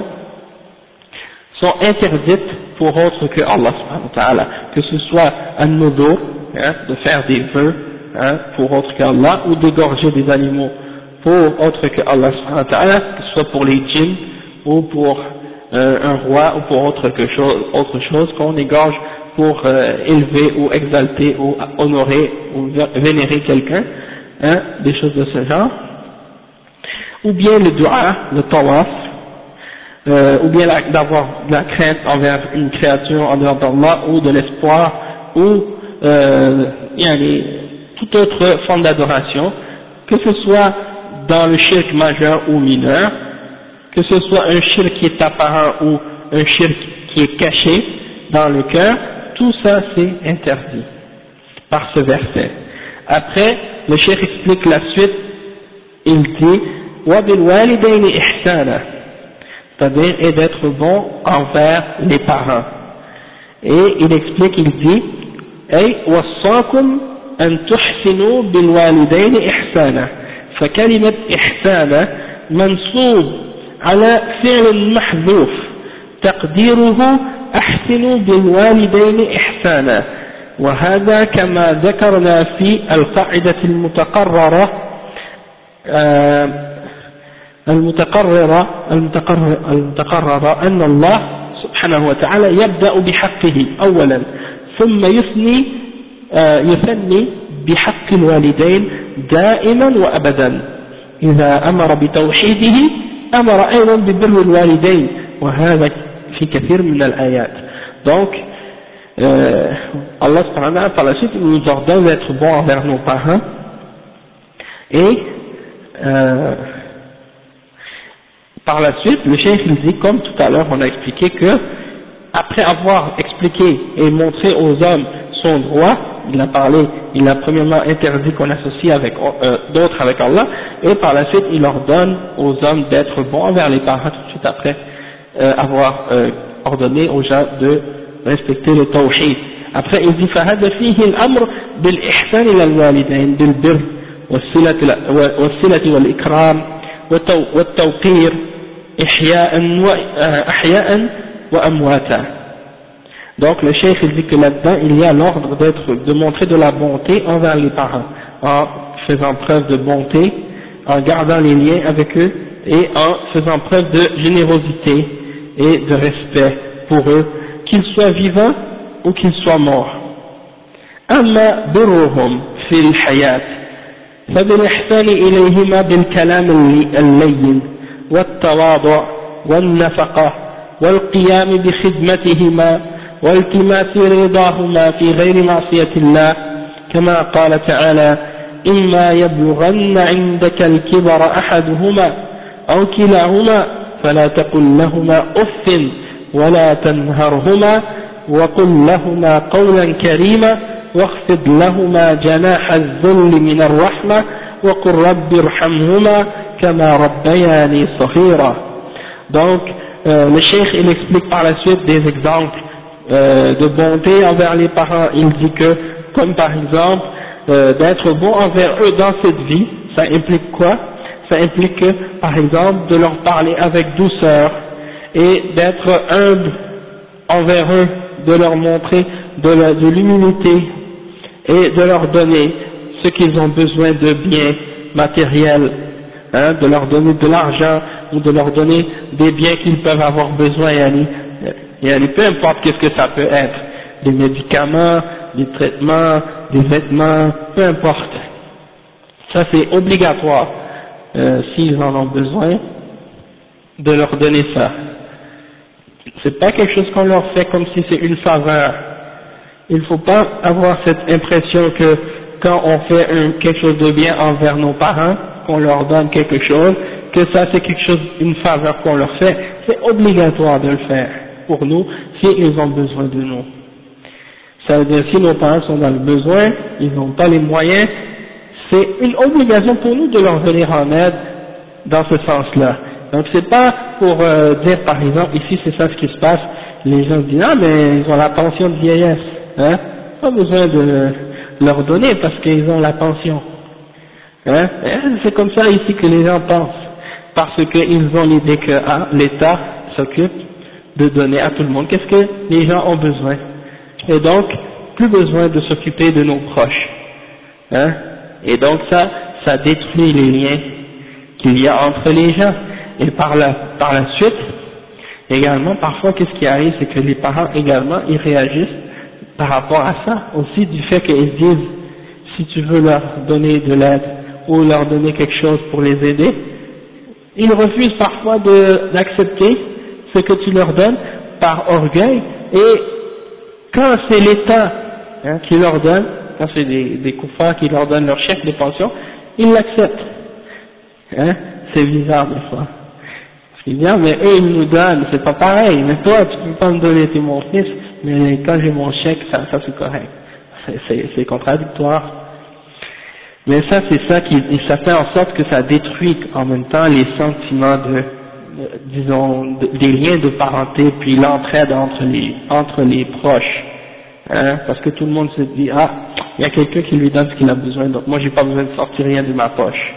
S1: sont interdites pour autre que Allah subhanahu wa ta'ala, que ce soit an-nudur, hein, de faire des vœux, hein, pour autre que Allah, ou d'égorger des animaux pour autre que Allah subhanahu wa ta'ala, que ce soit pour les djinns ou pour un roi ou pour autre chose qu'on égorge pour élever ou exalter ou honorer ou vénérer quelqu'un, hein, des choses de ce genre, ou bien le dua, le tawaf, ou bien d'avoir de la crainte envers une créature en dehors d'Allah, ou de l'espoir, ou toute autre forme d'adoration, que ce soit dans le shirk majeur ou mineur, que ce soit un shirk qui est apparent ou un shirk qui est caché dans le cœur, tout ça c'est interdit par ce verset. Après, le cheikh explique la suite, il dit وَبِالْوَالِدَيْنِ إِحْسَانًا, c'est-à-dire et d'être bon envers les parents. Et il explique, il dit أي وصاكم أن تحسنوا بالوالدين إحسانا, فكلمة إحسانا منصوب على فعل محذوف تقديره أحسنوا بالوالدين إحسانا, وهذا كما ذكرنا في القاعدة المتقررة أن الله سبحانه وتعالى يبدأ بحقه أولا ثم يثني بحق الوالدين دائما وأبدا. إذا أمر بتوحيده أمر أيضا ببر الوالدين، وهذا في كثير من الآيات. Donc Allah subhanahu wa ta'ala par la suite il nous ordonne d'être bons envers nos parents, et par la suite le cheikh il dit, comme tout à l'heure on a expliqué, que après avoir expliqué et montré aux hommes son droit, il a premièrement interdit qu'on associe avec d'autres avec Allah, et par la suite il ordonne aux hommes d'être bons envers les parents tout de suite après avoir ordonné aux gens de respecter le tawhid. Après il dit فهذا فيه الأمر بالإحسان إلى الوالدين بالبر والصلة والإكرام والتوقير إحياء وأمواتا. Donc le cheikh il dit que là-dedans il y a l'ordre de montrer de la bonté envers les parents, en faisant preuve de bonté, en gardant les liens avec eux et en faisant preuve de générosité et de respect pour eux, qu'ils soient vivants ou qu'ils soient morts. أما برهم في الحياة فبالإحسان إليهما بالكلام اللين والتواضع والنفقة والقيام بخدمتهما والتماس رضاهما في غير معصية الله، كما قال تعالى إما يبلغن عندك الكبر أحدهما أو كلاهما فلا تقل لهما أف ولا تنهرهما وقل لهما قولا كريما واخفض لهما جناح الذل من الرحمة وقل رب ارحمهما كما ربياني صغيرا. Donc le cheikh il explique par la suite des exemples de bonté envers les parents. Il dit que, comme par exemple d'être bon envers eux dans cette vie, ça implique quoi? Ça implique que, par exemple, de leur parler avec douceur et d'être humble envers eux, de leur montrer de l'humilité et de leur donner ce qu'ils ont besoin de biens matériels, de leur donner de l'argent ou de leur donner des biens qu'ils peuvent avoir besoin, peu importe qu'est-ce que ça peut être, des médicaments, des traitements, des vêtements, peu importe. Ça c'est obligatoire, s'ils en ont besoin, de leur donner ça. C'est pas quelque chose qu'on leur fait comme si c'est une faveur. Il ne faut pas avoir cette impression que quand on fait quelque chose de bien envers nos parents, qu'on leur donne quelque chose, que ça c'est quelque chose, une faveur qu'on leur fait. C'est obligatoire de le faire pour nous, s'ils ont besoin de nous. Ça veut dire, si nos parents sont dans le besoin, ils n'ont pas les moyens, c'est une obligation pour nous de leur venir en aide dans ce sens-là. Donc c'est pas pour dire, par exemple, ici c'est ça ce qui se passe, les gens disent, ah mais ils ont la pension de vieillesse, pas besoin de leur donner parce qu'ils ont la pension. C'est comme ça ici que les gens pensent, parce qu'ils ont l'idée que l'État s'occupe de donner à tout le monde qu'est-ce que les gens ont besoin, et donc plus besoin de s'occuper de nos proches, et donc ça détruit les liens qu'il y a entre les gens. Et par la suite également, parfois qu'est-ce qui arrive, c'est que les parents également ils réagissent par rapport à ça aussi, du fait qu'ils disent, si tu veux leur donner de l'aide ou leur donner quelque chose pour les aider, ils refusent parfois d'accepter ce que tu leur donnes par orgueil, et quand c'est l'État qui leur donne, quand c'est des koufars qui leur donnent leur chèque de pension, ils l'acceptent. C'est bizarre des fois. C'est bien, mais eux ils nous donnent, c'est pas pareil, mais toi tu peux pas me donner, t'es mon fils, mais quand j'ai mon chèque, ça c'est correct. C'est contradictoire. Mais ça c'est ça ça fait en sorte que ça détruit en même temps les sentiments disons, des liens de parenté, puis l'entraide entre les proches, parce que tout le monde se dit, il y a quelqu'un qui lui donne ce qu'il a besoin, donc moi j'ai pas besoin de sortir rien de ma poche,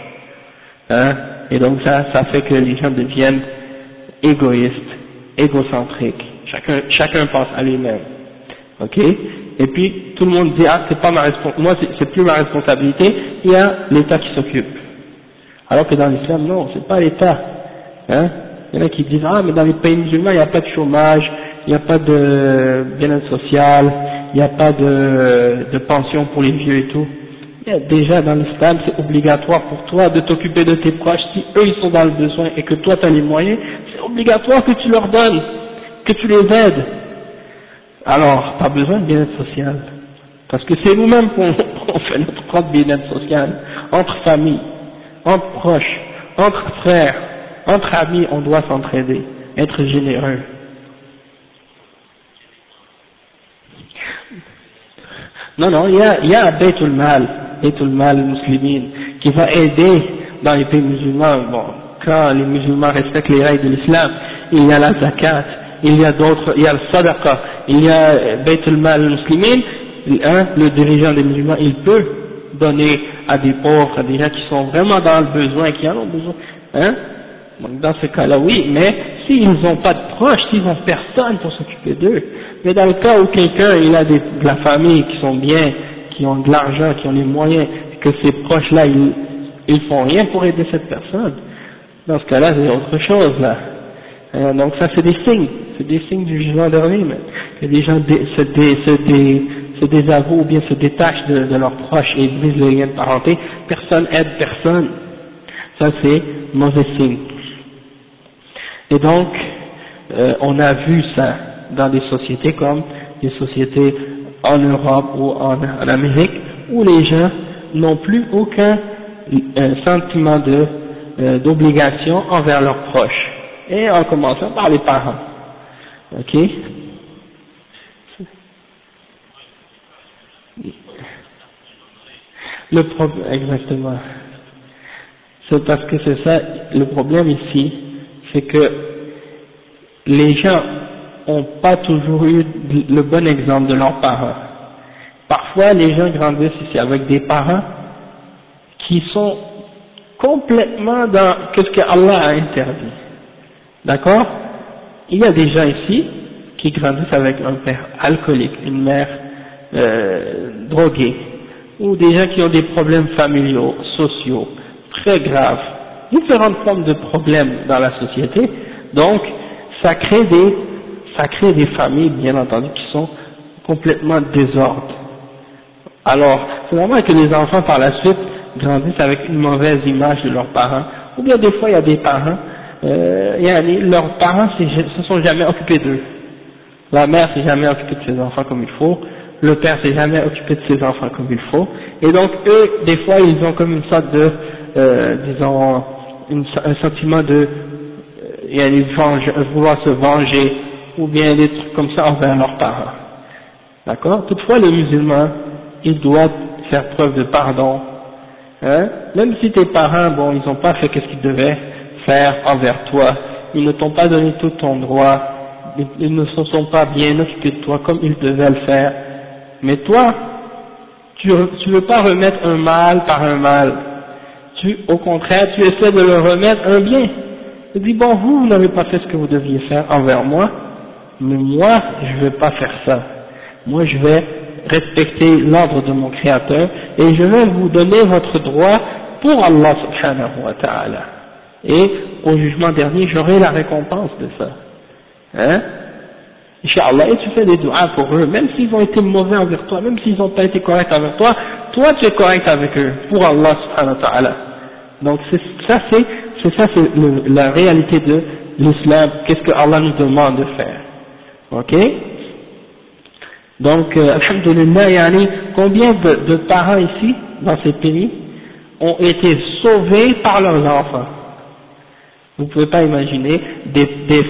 S1: et donc ça fait que les gens deviennent égoïstes, égocentriques, chacun pense à lui-même, ok, et puis tout le monde dit ah c'est pas ma responsabilité, moi c'est plus ma responsabilité, il y a l'État qui s'occupe. Alors que dans l'islam non, c'est pas l'État, hein. Il y en a qui disent ah mais dans les pays musulmans il n'y a pas de chômage, il n'y a pas de bien-être social, il n'y a pas de pension pour les vieux et tout. Déjà dans l'islam c'est obligatoire pour toi de t'occuper de tes proches, si eux ils sont dans le besoin et que toi tu as les moyens, c'est obligatoire que tu leur donnes, que tu les aides. Alors tu as besoin de bien-être social, parce que c'est nous-mêmes qu'on fait notre propre bien-être social, entre familles, entre proches, entre frères, entre amis on doit s'entraider, être généreux. Non, il y a Baytul Mal muslimin, qui va aider dans les pays musulmans. Bon, quand les musulmans respectent les règles de l'islam, il y a la zakat, il y a d'autres, il y a le sadaqa, il y a Baytul Mal muslimin, le dirigeant des musulmans, il peut donner à des pauvres, à des gens qui sont vraiment dans le besoin, qui en ont besoin, hein. Donc dans ce cas-là, oui, mais s'ils n'ont pas de proches, s'ils n'ont personne pour s'occuper d'eux, mais dans le cas où quelqu'un il a de la famille qui sont bien, qui ont de l'argent, qui ont les moyens, que ces proches-là ils font rien pour aider cette personne, dans ce cas-là c'est autre chose là. Donc ça c'est des signes du jugement dernier, mais que les gens se désavouent ou bien se détachent de leurs proches et brisent les liens de parenté, personne aide personne, ça c'est mauvais signe. Et donc, on a vu ça dans des sociétés comme des sociétés en Europe ou en Amérique, où les gens n'ont plus aucun sentiment d'obligation envers leurs proches, et en commençant par les parents. Ok? Le problème, exactement. C'est parce que c'est ça, le problème ici, c'est que les gens n'ont pas toujours eu le bon exemple de leurs parents. Parfois, les gens grandissent ici avec des parents qui sont complètement dans ce que Allah a interdit. D'accord? Il y a des gens ici qui grandissent avec un père alcoolique, une mère droguée, ou des gens qui ont des problèmes familiaux, sociaux, très graves, différentes formes de problèmes dans la société. Donc, ça crée des familles, bien entendu, qui sont complètement désordres. Alors, c'est normal que les enfants, par la suite, grandissent avec une mauvaise image de leurs parents. Ou bien, des fois, il y a des parents, leurs parents se sont jamais occupés d'eux. La mère s'est jamais occupée de ses enfants comme il faut. Le père s'est jamais occupé de ses enfants comme il faut. Et donc, eux, des fois, ils ont comme une sorte de, disons, un sentiment de vouloir se venger, ou bien des trucs comme ça envers leurs parents. D'accord? Toutefois, le musulman, il doit faire preuve de pardon, hein? Même si tes parents, bon, ils n'ont pas fait ce qu'ils devaient faire envers toi, ils ne t'ont pas donné tout ton droit, ils ne se sont pas bien occupés de toi comme ils devaient le faire, mais toi, tu veux pas remettre un mal par un mal, au contraire, tu essaies de leur remettre un bien. Tu dis, bon, vous n'avez pas fait ce que vous deviez faire envers moi, mais moi, je ne vais pas faire ça. Moi, je vais respecter l'ordre de mon Créateur, et je vais vous donner votre droit pour Allah subhanahu wa ta'ala. Et au jugement dernier, j'aurai la récompense de ça. Hein? Inch'Allah, et tu fais des du'as pour eux, même s'ils ont été mauvais envers toi, même s'ils n'ont pas été corrects envers toi, toi tu es correct avec eux, pour Allah subhanahu wa ta'ala. Donc c'est la réalité de l'islam, qu'est-ce que Allah nous demande de faire. Ok? Donc, alhamdulillah, yani, combien de parents ici, dans ces pays, ont été sauvés par leurs enfants? Vous ne pouvez pas imaginer des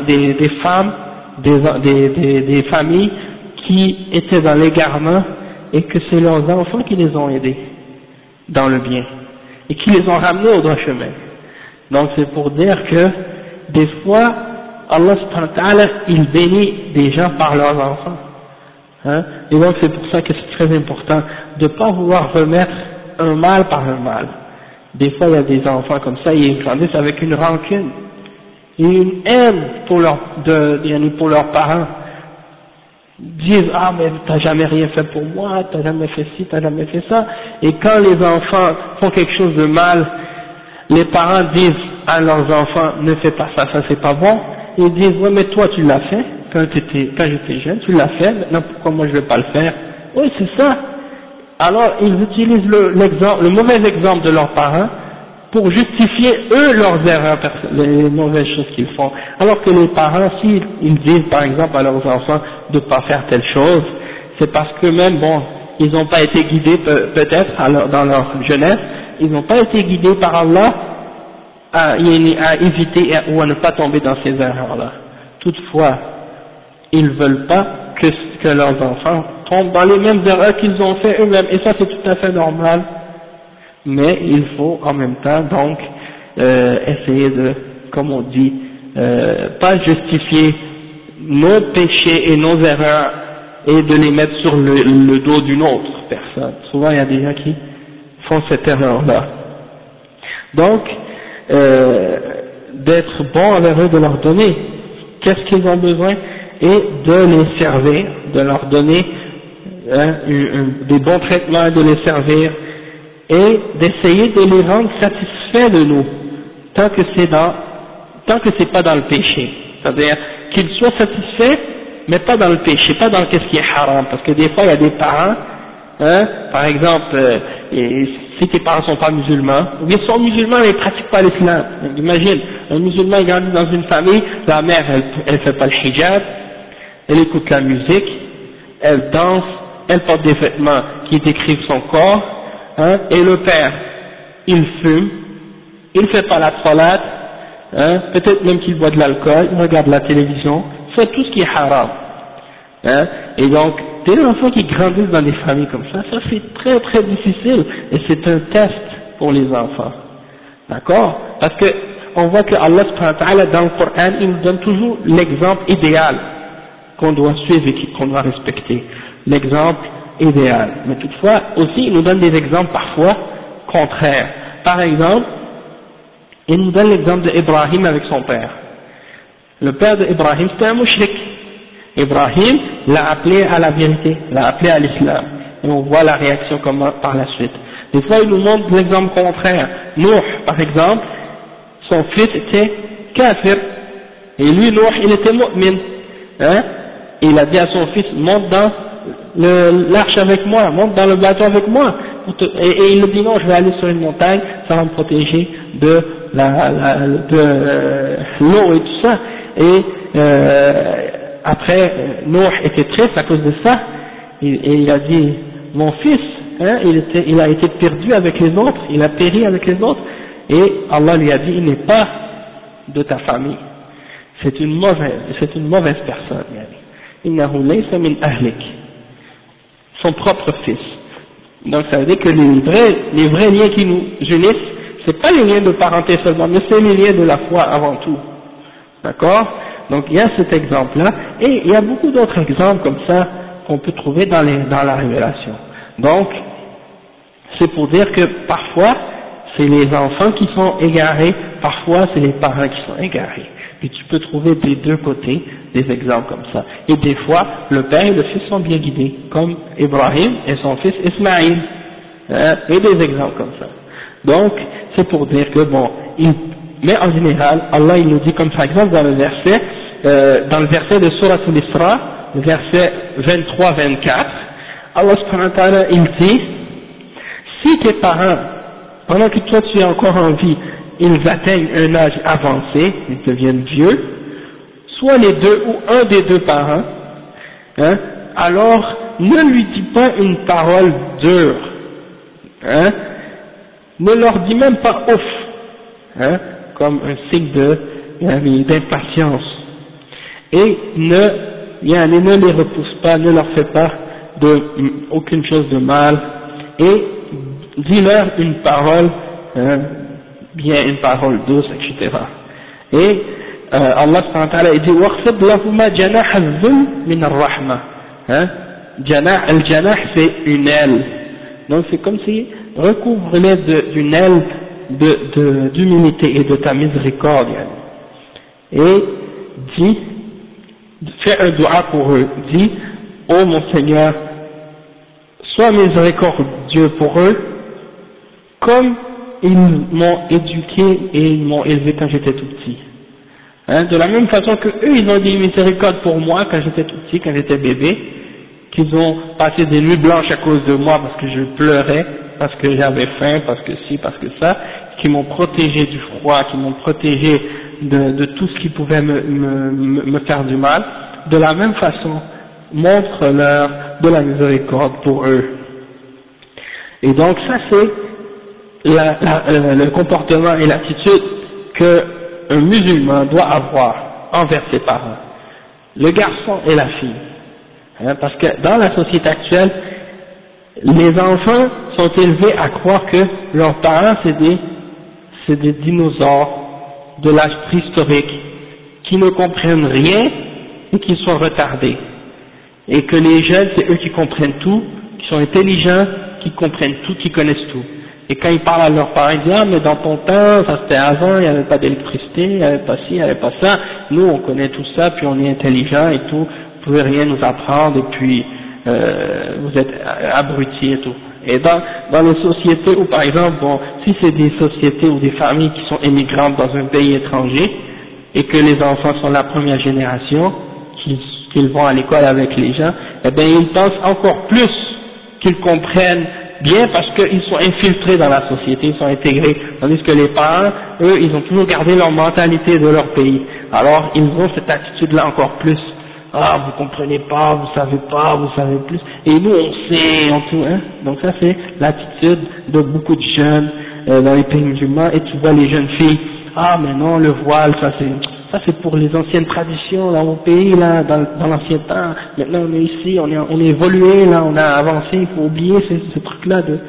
S1: familles qui étaient dans l'égarement et que c'est leurs enfants qui les ont aidés dans le bien et qui les ont ramenés au droit chemin. Donc c'est pour dire que des fois Allah subhanahu wa ta'ala il bénit des gens par leurs enfants, hein? Et donc c'est pour ça que c'est très important de ne pas vouloir remettre un mal par un mal. Des fois il y a des enfants comme ça, ils grandissent avec une rancune et une haine pour leurs parents. disent ah mais t'as jamais rien fait pour moi, t'as jamais fait ci, t'as jamais fait ça, et quand les enfants font quelque chose de mal, les parents disent à leurs enfants ne fais pas ça, ça c'est pas bon, et ils disent ouais mais toi tu l'as fait quand j'étais jeune, tu l'as fait, maintenant pourquoi moi je vais pas le faire? Oui c'est ça. Alors ils utilisent le mauvais exemple de leurs parents pour justifier eux leurs erreurs, les mauvaises choses qu'ils font. Alors que les parents, s'ils disent par exemple à leurs enfants de ne pas faire telle chose, c'est parce que même, bon, ils n'ont pas été guidés peut-être dans leur jeunesse, ils n'ont pas été guidés par Allah à éviter ou à ne pas tomber dans ces erreurs-là. Toutefois, ils ne veulent pas que leurs enfants tombent dans les mêmes erreurs qu'ils ont fait eux-mêmes, et ça c'est tout à fait normal. Mais il faut en même temps donc essayer de, comme on dit, pas justifier nos péchés et nos erreurs et de les mettre sur le dos d'une autre personne. Souvent il y a des gens qui font cette erreur-là. Donc, d'être bon envers eux, de leur donner qu'est-ce qu'ils ont besoin et de les servir, de leur donner des bons traitements, de les servir, et d'essayer de les rendre satisfaits de nous, tant que c'est pas dans le péché. C'est-à-dire qu'ils soient satisfaits, mais pas dans le péché, pas dans qu'est-ce qui est haram, parce que des fois il y a des parents, par exemple, si tes parents sont pas musulmans, ou bien ils sont musulmans mais ils pratiquent pas l'islam. Imagine, un musulman il grandit dans une famille, la mère elle fait pas le hijab, elle écoute la musique, elle danse, elle porte des vêtements qui décrivent son corps, et le père, il fume, il fait pas la salat, peut-être même qu'il boit de l'alcool, il regarde la télévision, fait tout ce qui est haram. Et donc, des enfants qui grandissent dans des familles comme ça c'est très très difficile, et c'est un test pour les enfants. D'accord? Parce que on voit que Allah subhanahu wa ta'ala dans le Coran, il nous donne toujours l'exemple idéal qu'on doit suivre et qu'on doit respecter. L'exemple idéal. Mais toutefois, aussi, il nous donne des exemples parfois contraires. Par exemple, il nous donne l'exemple d'Ibrahim avec son père. Le père d'Ibrahim, c'était un mouchrik. Ibrahim l'a appelé à la vérité, l'a appelé à l'islam. Et on voit la réaction comment par la suite. Des fois, il nous montre l'exemple contraire. Nuh, par exemple, son fils était kafir. Et lui, Nuh, il était mu'min. Et il a dit à son fils, monte dans l'arche avec moi, monte dans le bateau avec moi, et il lui dit non, je vais aller sur une montagne, ça va me protéger de l'eau et tout ça. Et après, Nuh était triste à cause de ça, et il a dit, mon fils, il a été perdu avec les autres, il a péri avec les autres, et Allah lui a dit, il n'est pas de ta famille, c'est une mauvaise personne. Innahu laysa min ahlik, son propre fils. Donc ça veut dire que les vrais liens qui nous unissent, c'est pas les liens de parenté seulement, mais c'est les liens de la foi avant tout. D'accord? Donc il y a cet exemple-là, et il y a beaucoup d'autres exemples comme ça qu'on peut trouver dans la révélation. Donc, c'est pour dire que parfois, c'est les enfants qui sont égarés, parfois c'est les parents qui sont égarés. Puis tu peux trouver des deux côtés des exemples comme ça. Et des fois, le père et le fils sont bien guidés, comme Ibrahim et son fils Ismaïl, et des exemples comme ça. Donc, c'est pour dire que bon, mais en général, Allah il nous dit comme par exemple dans le verset de Surah Al-Isra, le verset 23-24, Allah subhanahu wa ta'ala il dit, si tes parents, pendant que toi tu es encore en vie, ils atteignent un âge avancé, ils deviennent vieux, soit les deux ou un des deux parents, alors ne lui dis pas une parole dure, ne leur dis même pas ouf, comme un signe d'impatience, et ne les repousse pas, ne leur fais pas aucune chose de mal, et dis-leur une parole, bien une parole douce, etc. Et Allah subhanahu wa ta'ala dit وَخْفِضْ لَهُمَا جَنَاحَ الذُّلِّ مِنَ الرَّحْمَةِ. Al-janah c'est une aile, donc c'est comme si recouvre-les d'une aile d'humilité et de ta miséricorde, et dis, fais un dua pour eux, dis ô mon Seigneur, sois miséricordieux pour eux, comme ils m'ont éduqué et ils m'ont élevé quand j'étais tout petit. Hein, de la même façon que eux, ils ont dit miséricorde pour moi quand j'étais tout petit, quand j'étais bébé, qu'ils ont passé des nuits blanches à cause de moi parce que je pleurais, parce que j'avais faim, parce que ci, parce que ça, qui m'ont protégé du froid, qui m'ont protégé de tout ce qui pouvait me faire du mal. De la même façon, montre-leur de la miséricorde pour eux. Et donc ça c'est le comportement et l'attitude qu'un musulman doit avoir envers ses parents, le garçon et la fille. Hein, parce que dans la société actuelle, les enfants sont élevés à croire que leurs parents c'est des dinosaures de l'âge préhistorique qui ne comprennent rien et qui sont retardés. Et que les jeunes, c'est eux qui comprennent tout, qui sont intelligents, qui comprennent tout, qui connaissent tout. Et quand ils parlent à leurs parents, ils disent « Ah, mais dans ton temps, ça c'était avant, il n'y avait pas d'électricité, il n'y avait pas ci, il n'y avait pas ça. Nous, on connaît tout ça, puis on est intelligents et tout, vous pouvez rien nous apprendre, et puis vous êtes abrutis et tout. » Et dans les sociétés où, par exemple, bon, si c'est des sociétés ou des familles qui sont émigrantes dans un pays étranger, et que les enfants sont la première génération, qu'ils vont à l'école avec les gens, eh bien ils pensent encore plus qu'ils comprennent bien parce qu'ils sont infiltrés dans la société, ils sont intégrés, tandis que les parents, eux, ils ont toujours gardé leur mentalité de leur pays. Alors ils ont cette attitude-là encore plus. Ah, vous comprenez pas, vous savez plus. Et nous, on sait, en tout, hein. Donc ça, c'est l'attitude de beaucoup de jeunes dans les pays musulmans. Et tu vois les jeunes filles, ah, mais non, le voile, ça c'est pour les anciennes traditions dans mon pays, là, dans l'ancien temps. Maintenant, on est ici, on est évolué, là, on a avancé. Il faut oublier ce truc-là de.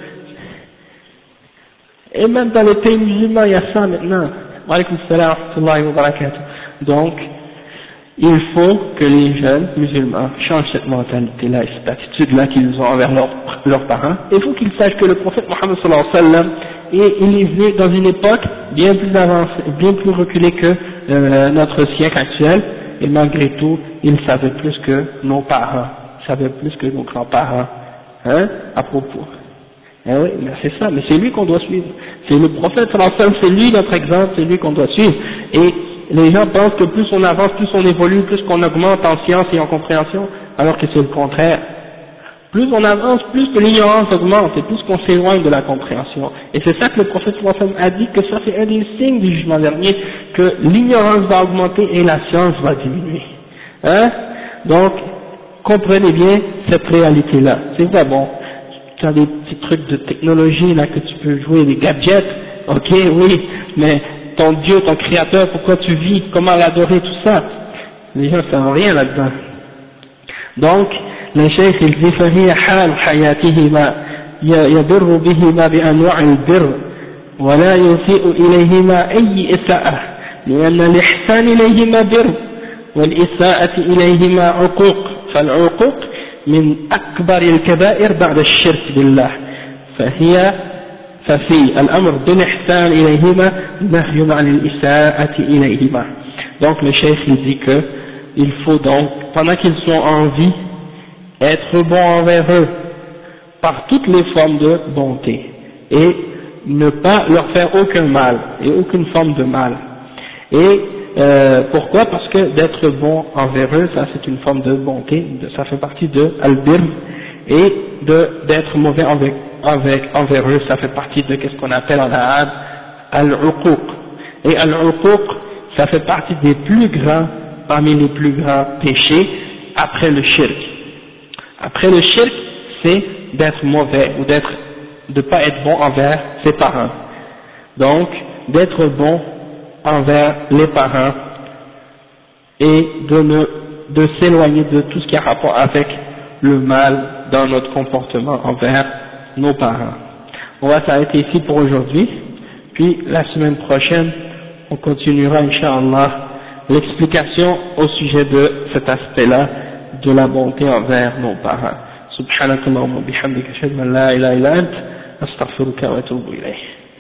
S1: Et même dans les pays musulmans, il y a ça maintenant. Wa alaykoum salam wa rahmatullahi wa barakatuh. Donc, il faut que les jeunes musulmans changent cette mentalité-là et cette attitude-là qu'ils ont envers leurs parents. Il faut qu'ils sachent que le prophète Mohammed sallallahu alayhi wa sallam, il est venu dans une époque bien plus avancée, bien plus reculée que notre siècle actuel, et malgré tout, il savait plus que nos parents, il savait plus que nos grands-parents, hein, à propos. Eh oui, mais c'est ça, mais c'est lui qu'on doit suivre. C'est le prophète sallallahu alayhi wa sallam, c'est lui notre exemple, c'est lui qu'on doit suivre. Et les gens pensent que plus on avance, plus on évolue, plus qu'on augmente en science et en compréhension, alors que c'est le contraire. Plus on avance, plus que l'ignorance augmente, et plus qu'on s'éloigne de la compréhension. Et c'est ça que le prophète sallallahu alayhi wa sallam a dit, que ça c'est un des signes du jugement dernier, que l'ignorance va augmenter et la science va diminuer. Hein? Donc, comprenez bien cette réalité-là. C'est vrai, bon, tu as des petits trucs de technologie là que tu peux jouer, des gadgets, ok, oui, mais ton Dieu, ton Créateur, pourquoi tu vis, comment l'adorer, tout ça, les gens ne savent rien là-dedans. Donc, le cheikh il dit فهي حال حياتهما يبر بهما بأنواع البر ولا يسيء إليهما أي إساءة لأن الإحسان إليهما بر والإساءة إليهما عقوق فالعقوق من أكبر الكبائر بعد الشرك بالله ففي الأمر بالإحسان إليهما نهي عن الإساءة إليهما. Donc le cheikh il dit que il faut donc, pendant qu'ils sont en vie, être bon envers eux par toutes les formes de bonté et ne pas leur faire aucun mal et aucune forme de mal. Et pourquoi? Parce que d'être bon envers eux, ça c'est une forme de bonté, ça fait partie de al-birr, et d'être mauvais envers eux, ça fait partie de qu'est-ce qu'on appelle en arabe al-uquq. Et al-uquq, ça fait partie des plus grands, parmi les plus grands péchés après le shirk. Après le shirk, c'est d'être mauvais ou de ne pas être bon envers ses parents. Donc, d'être bon envers les parents et de s'éloigner de tout ce qui a rapport avec le mal dans notre comportement envers nos parents. On va s'arrêter ici pour aujourd'hui, puis la semaine prochaine, on continuera, Inch'Allah, l'explication au sujet de cet aspect-là de la bonté envers nos parents. Subhanakallahumma bihamdika ashhadu an la ilaha illa anta astaghfiruka wa atubu ilayk.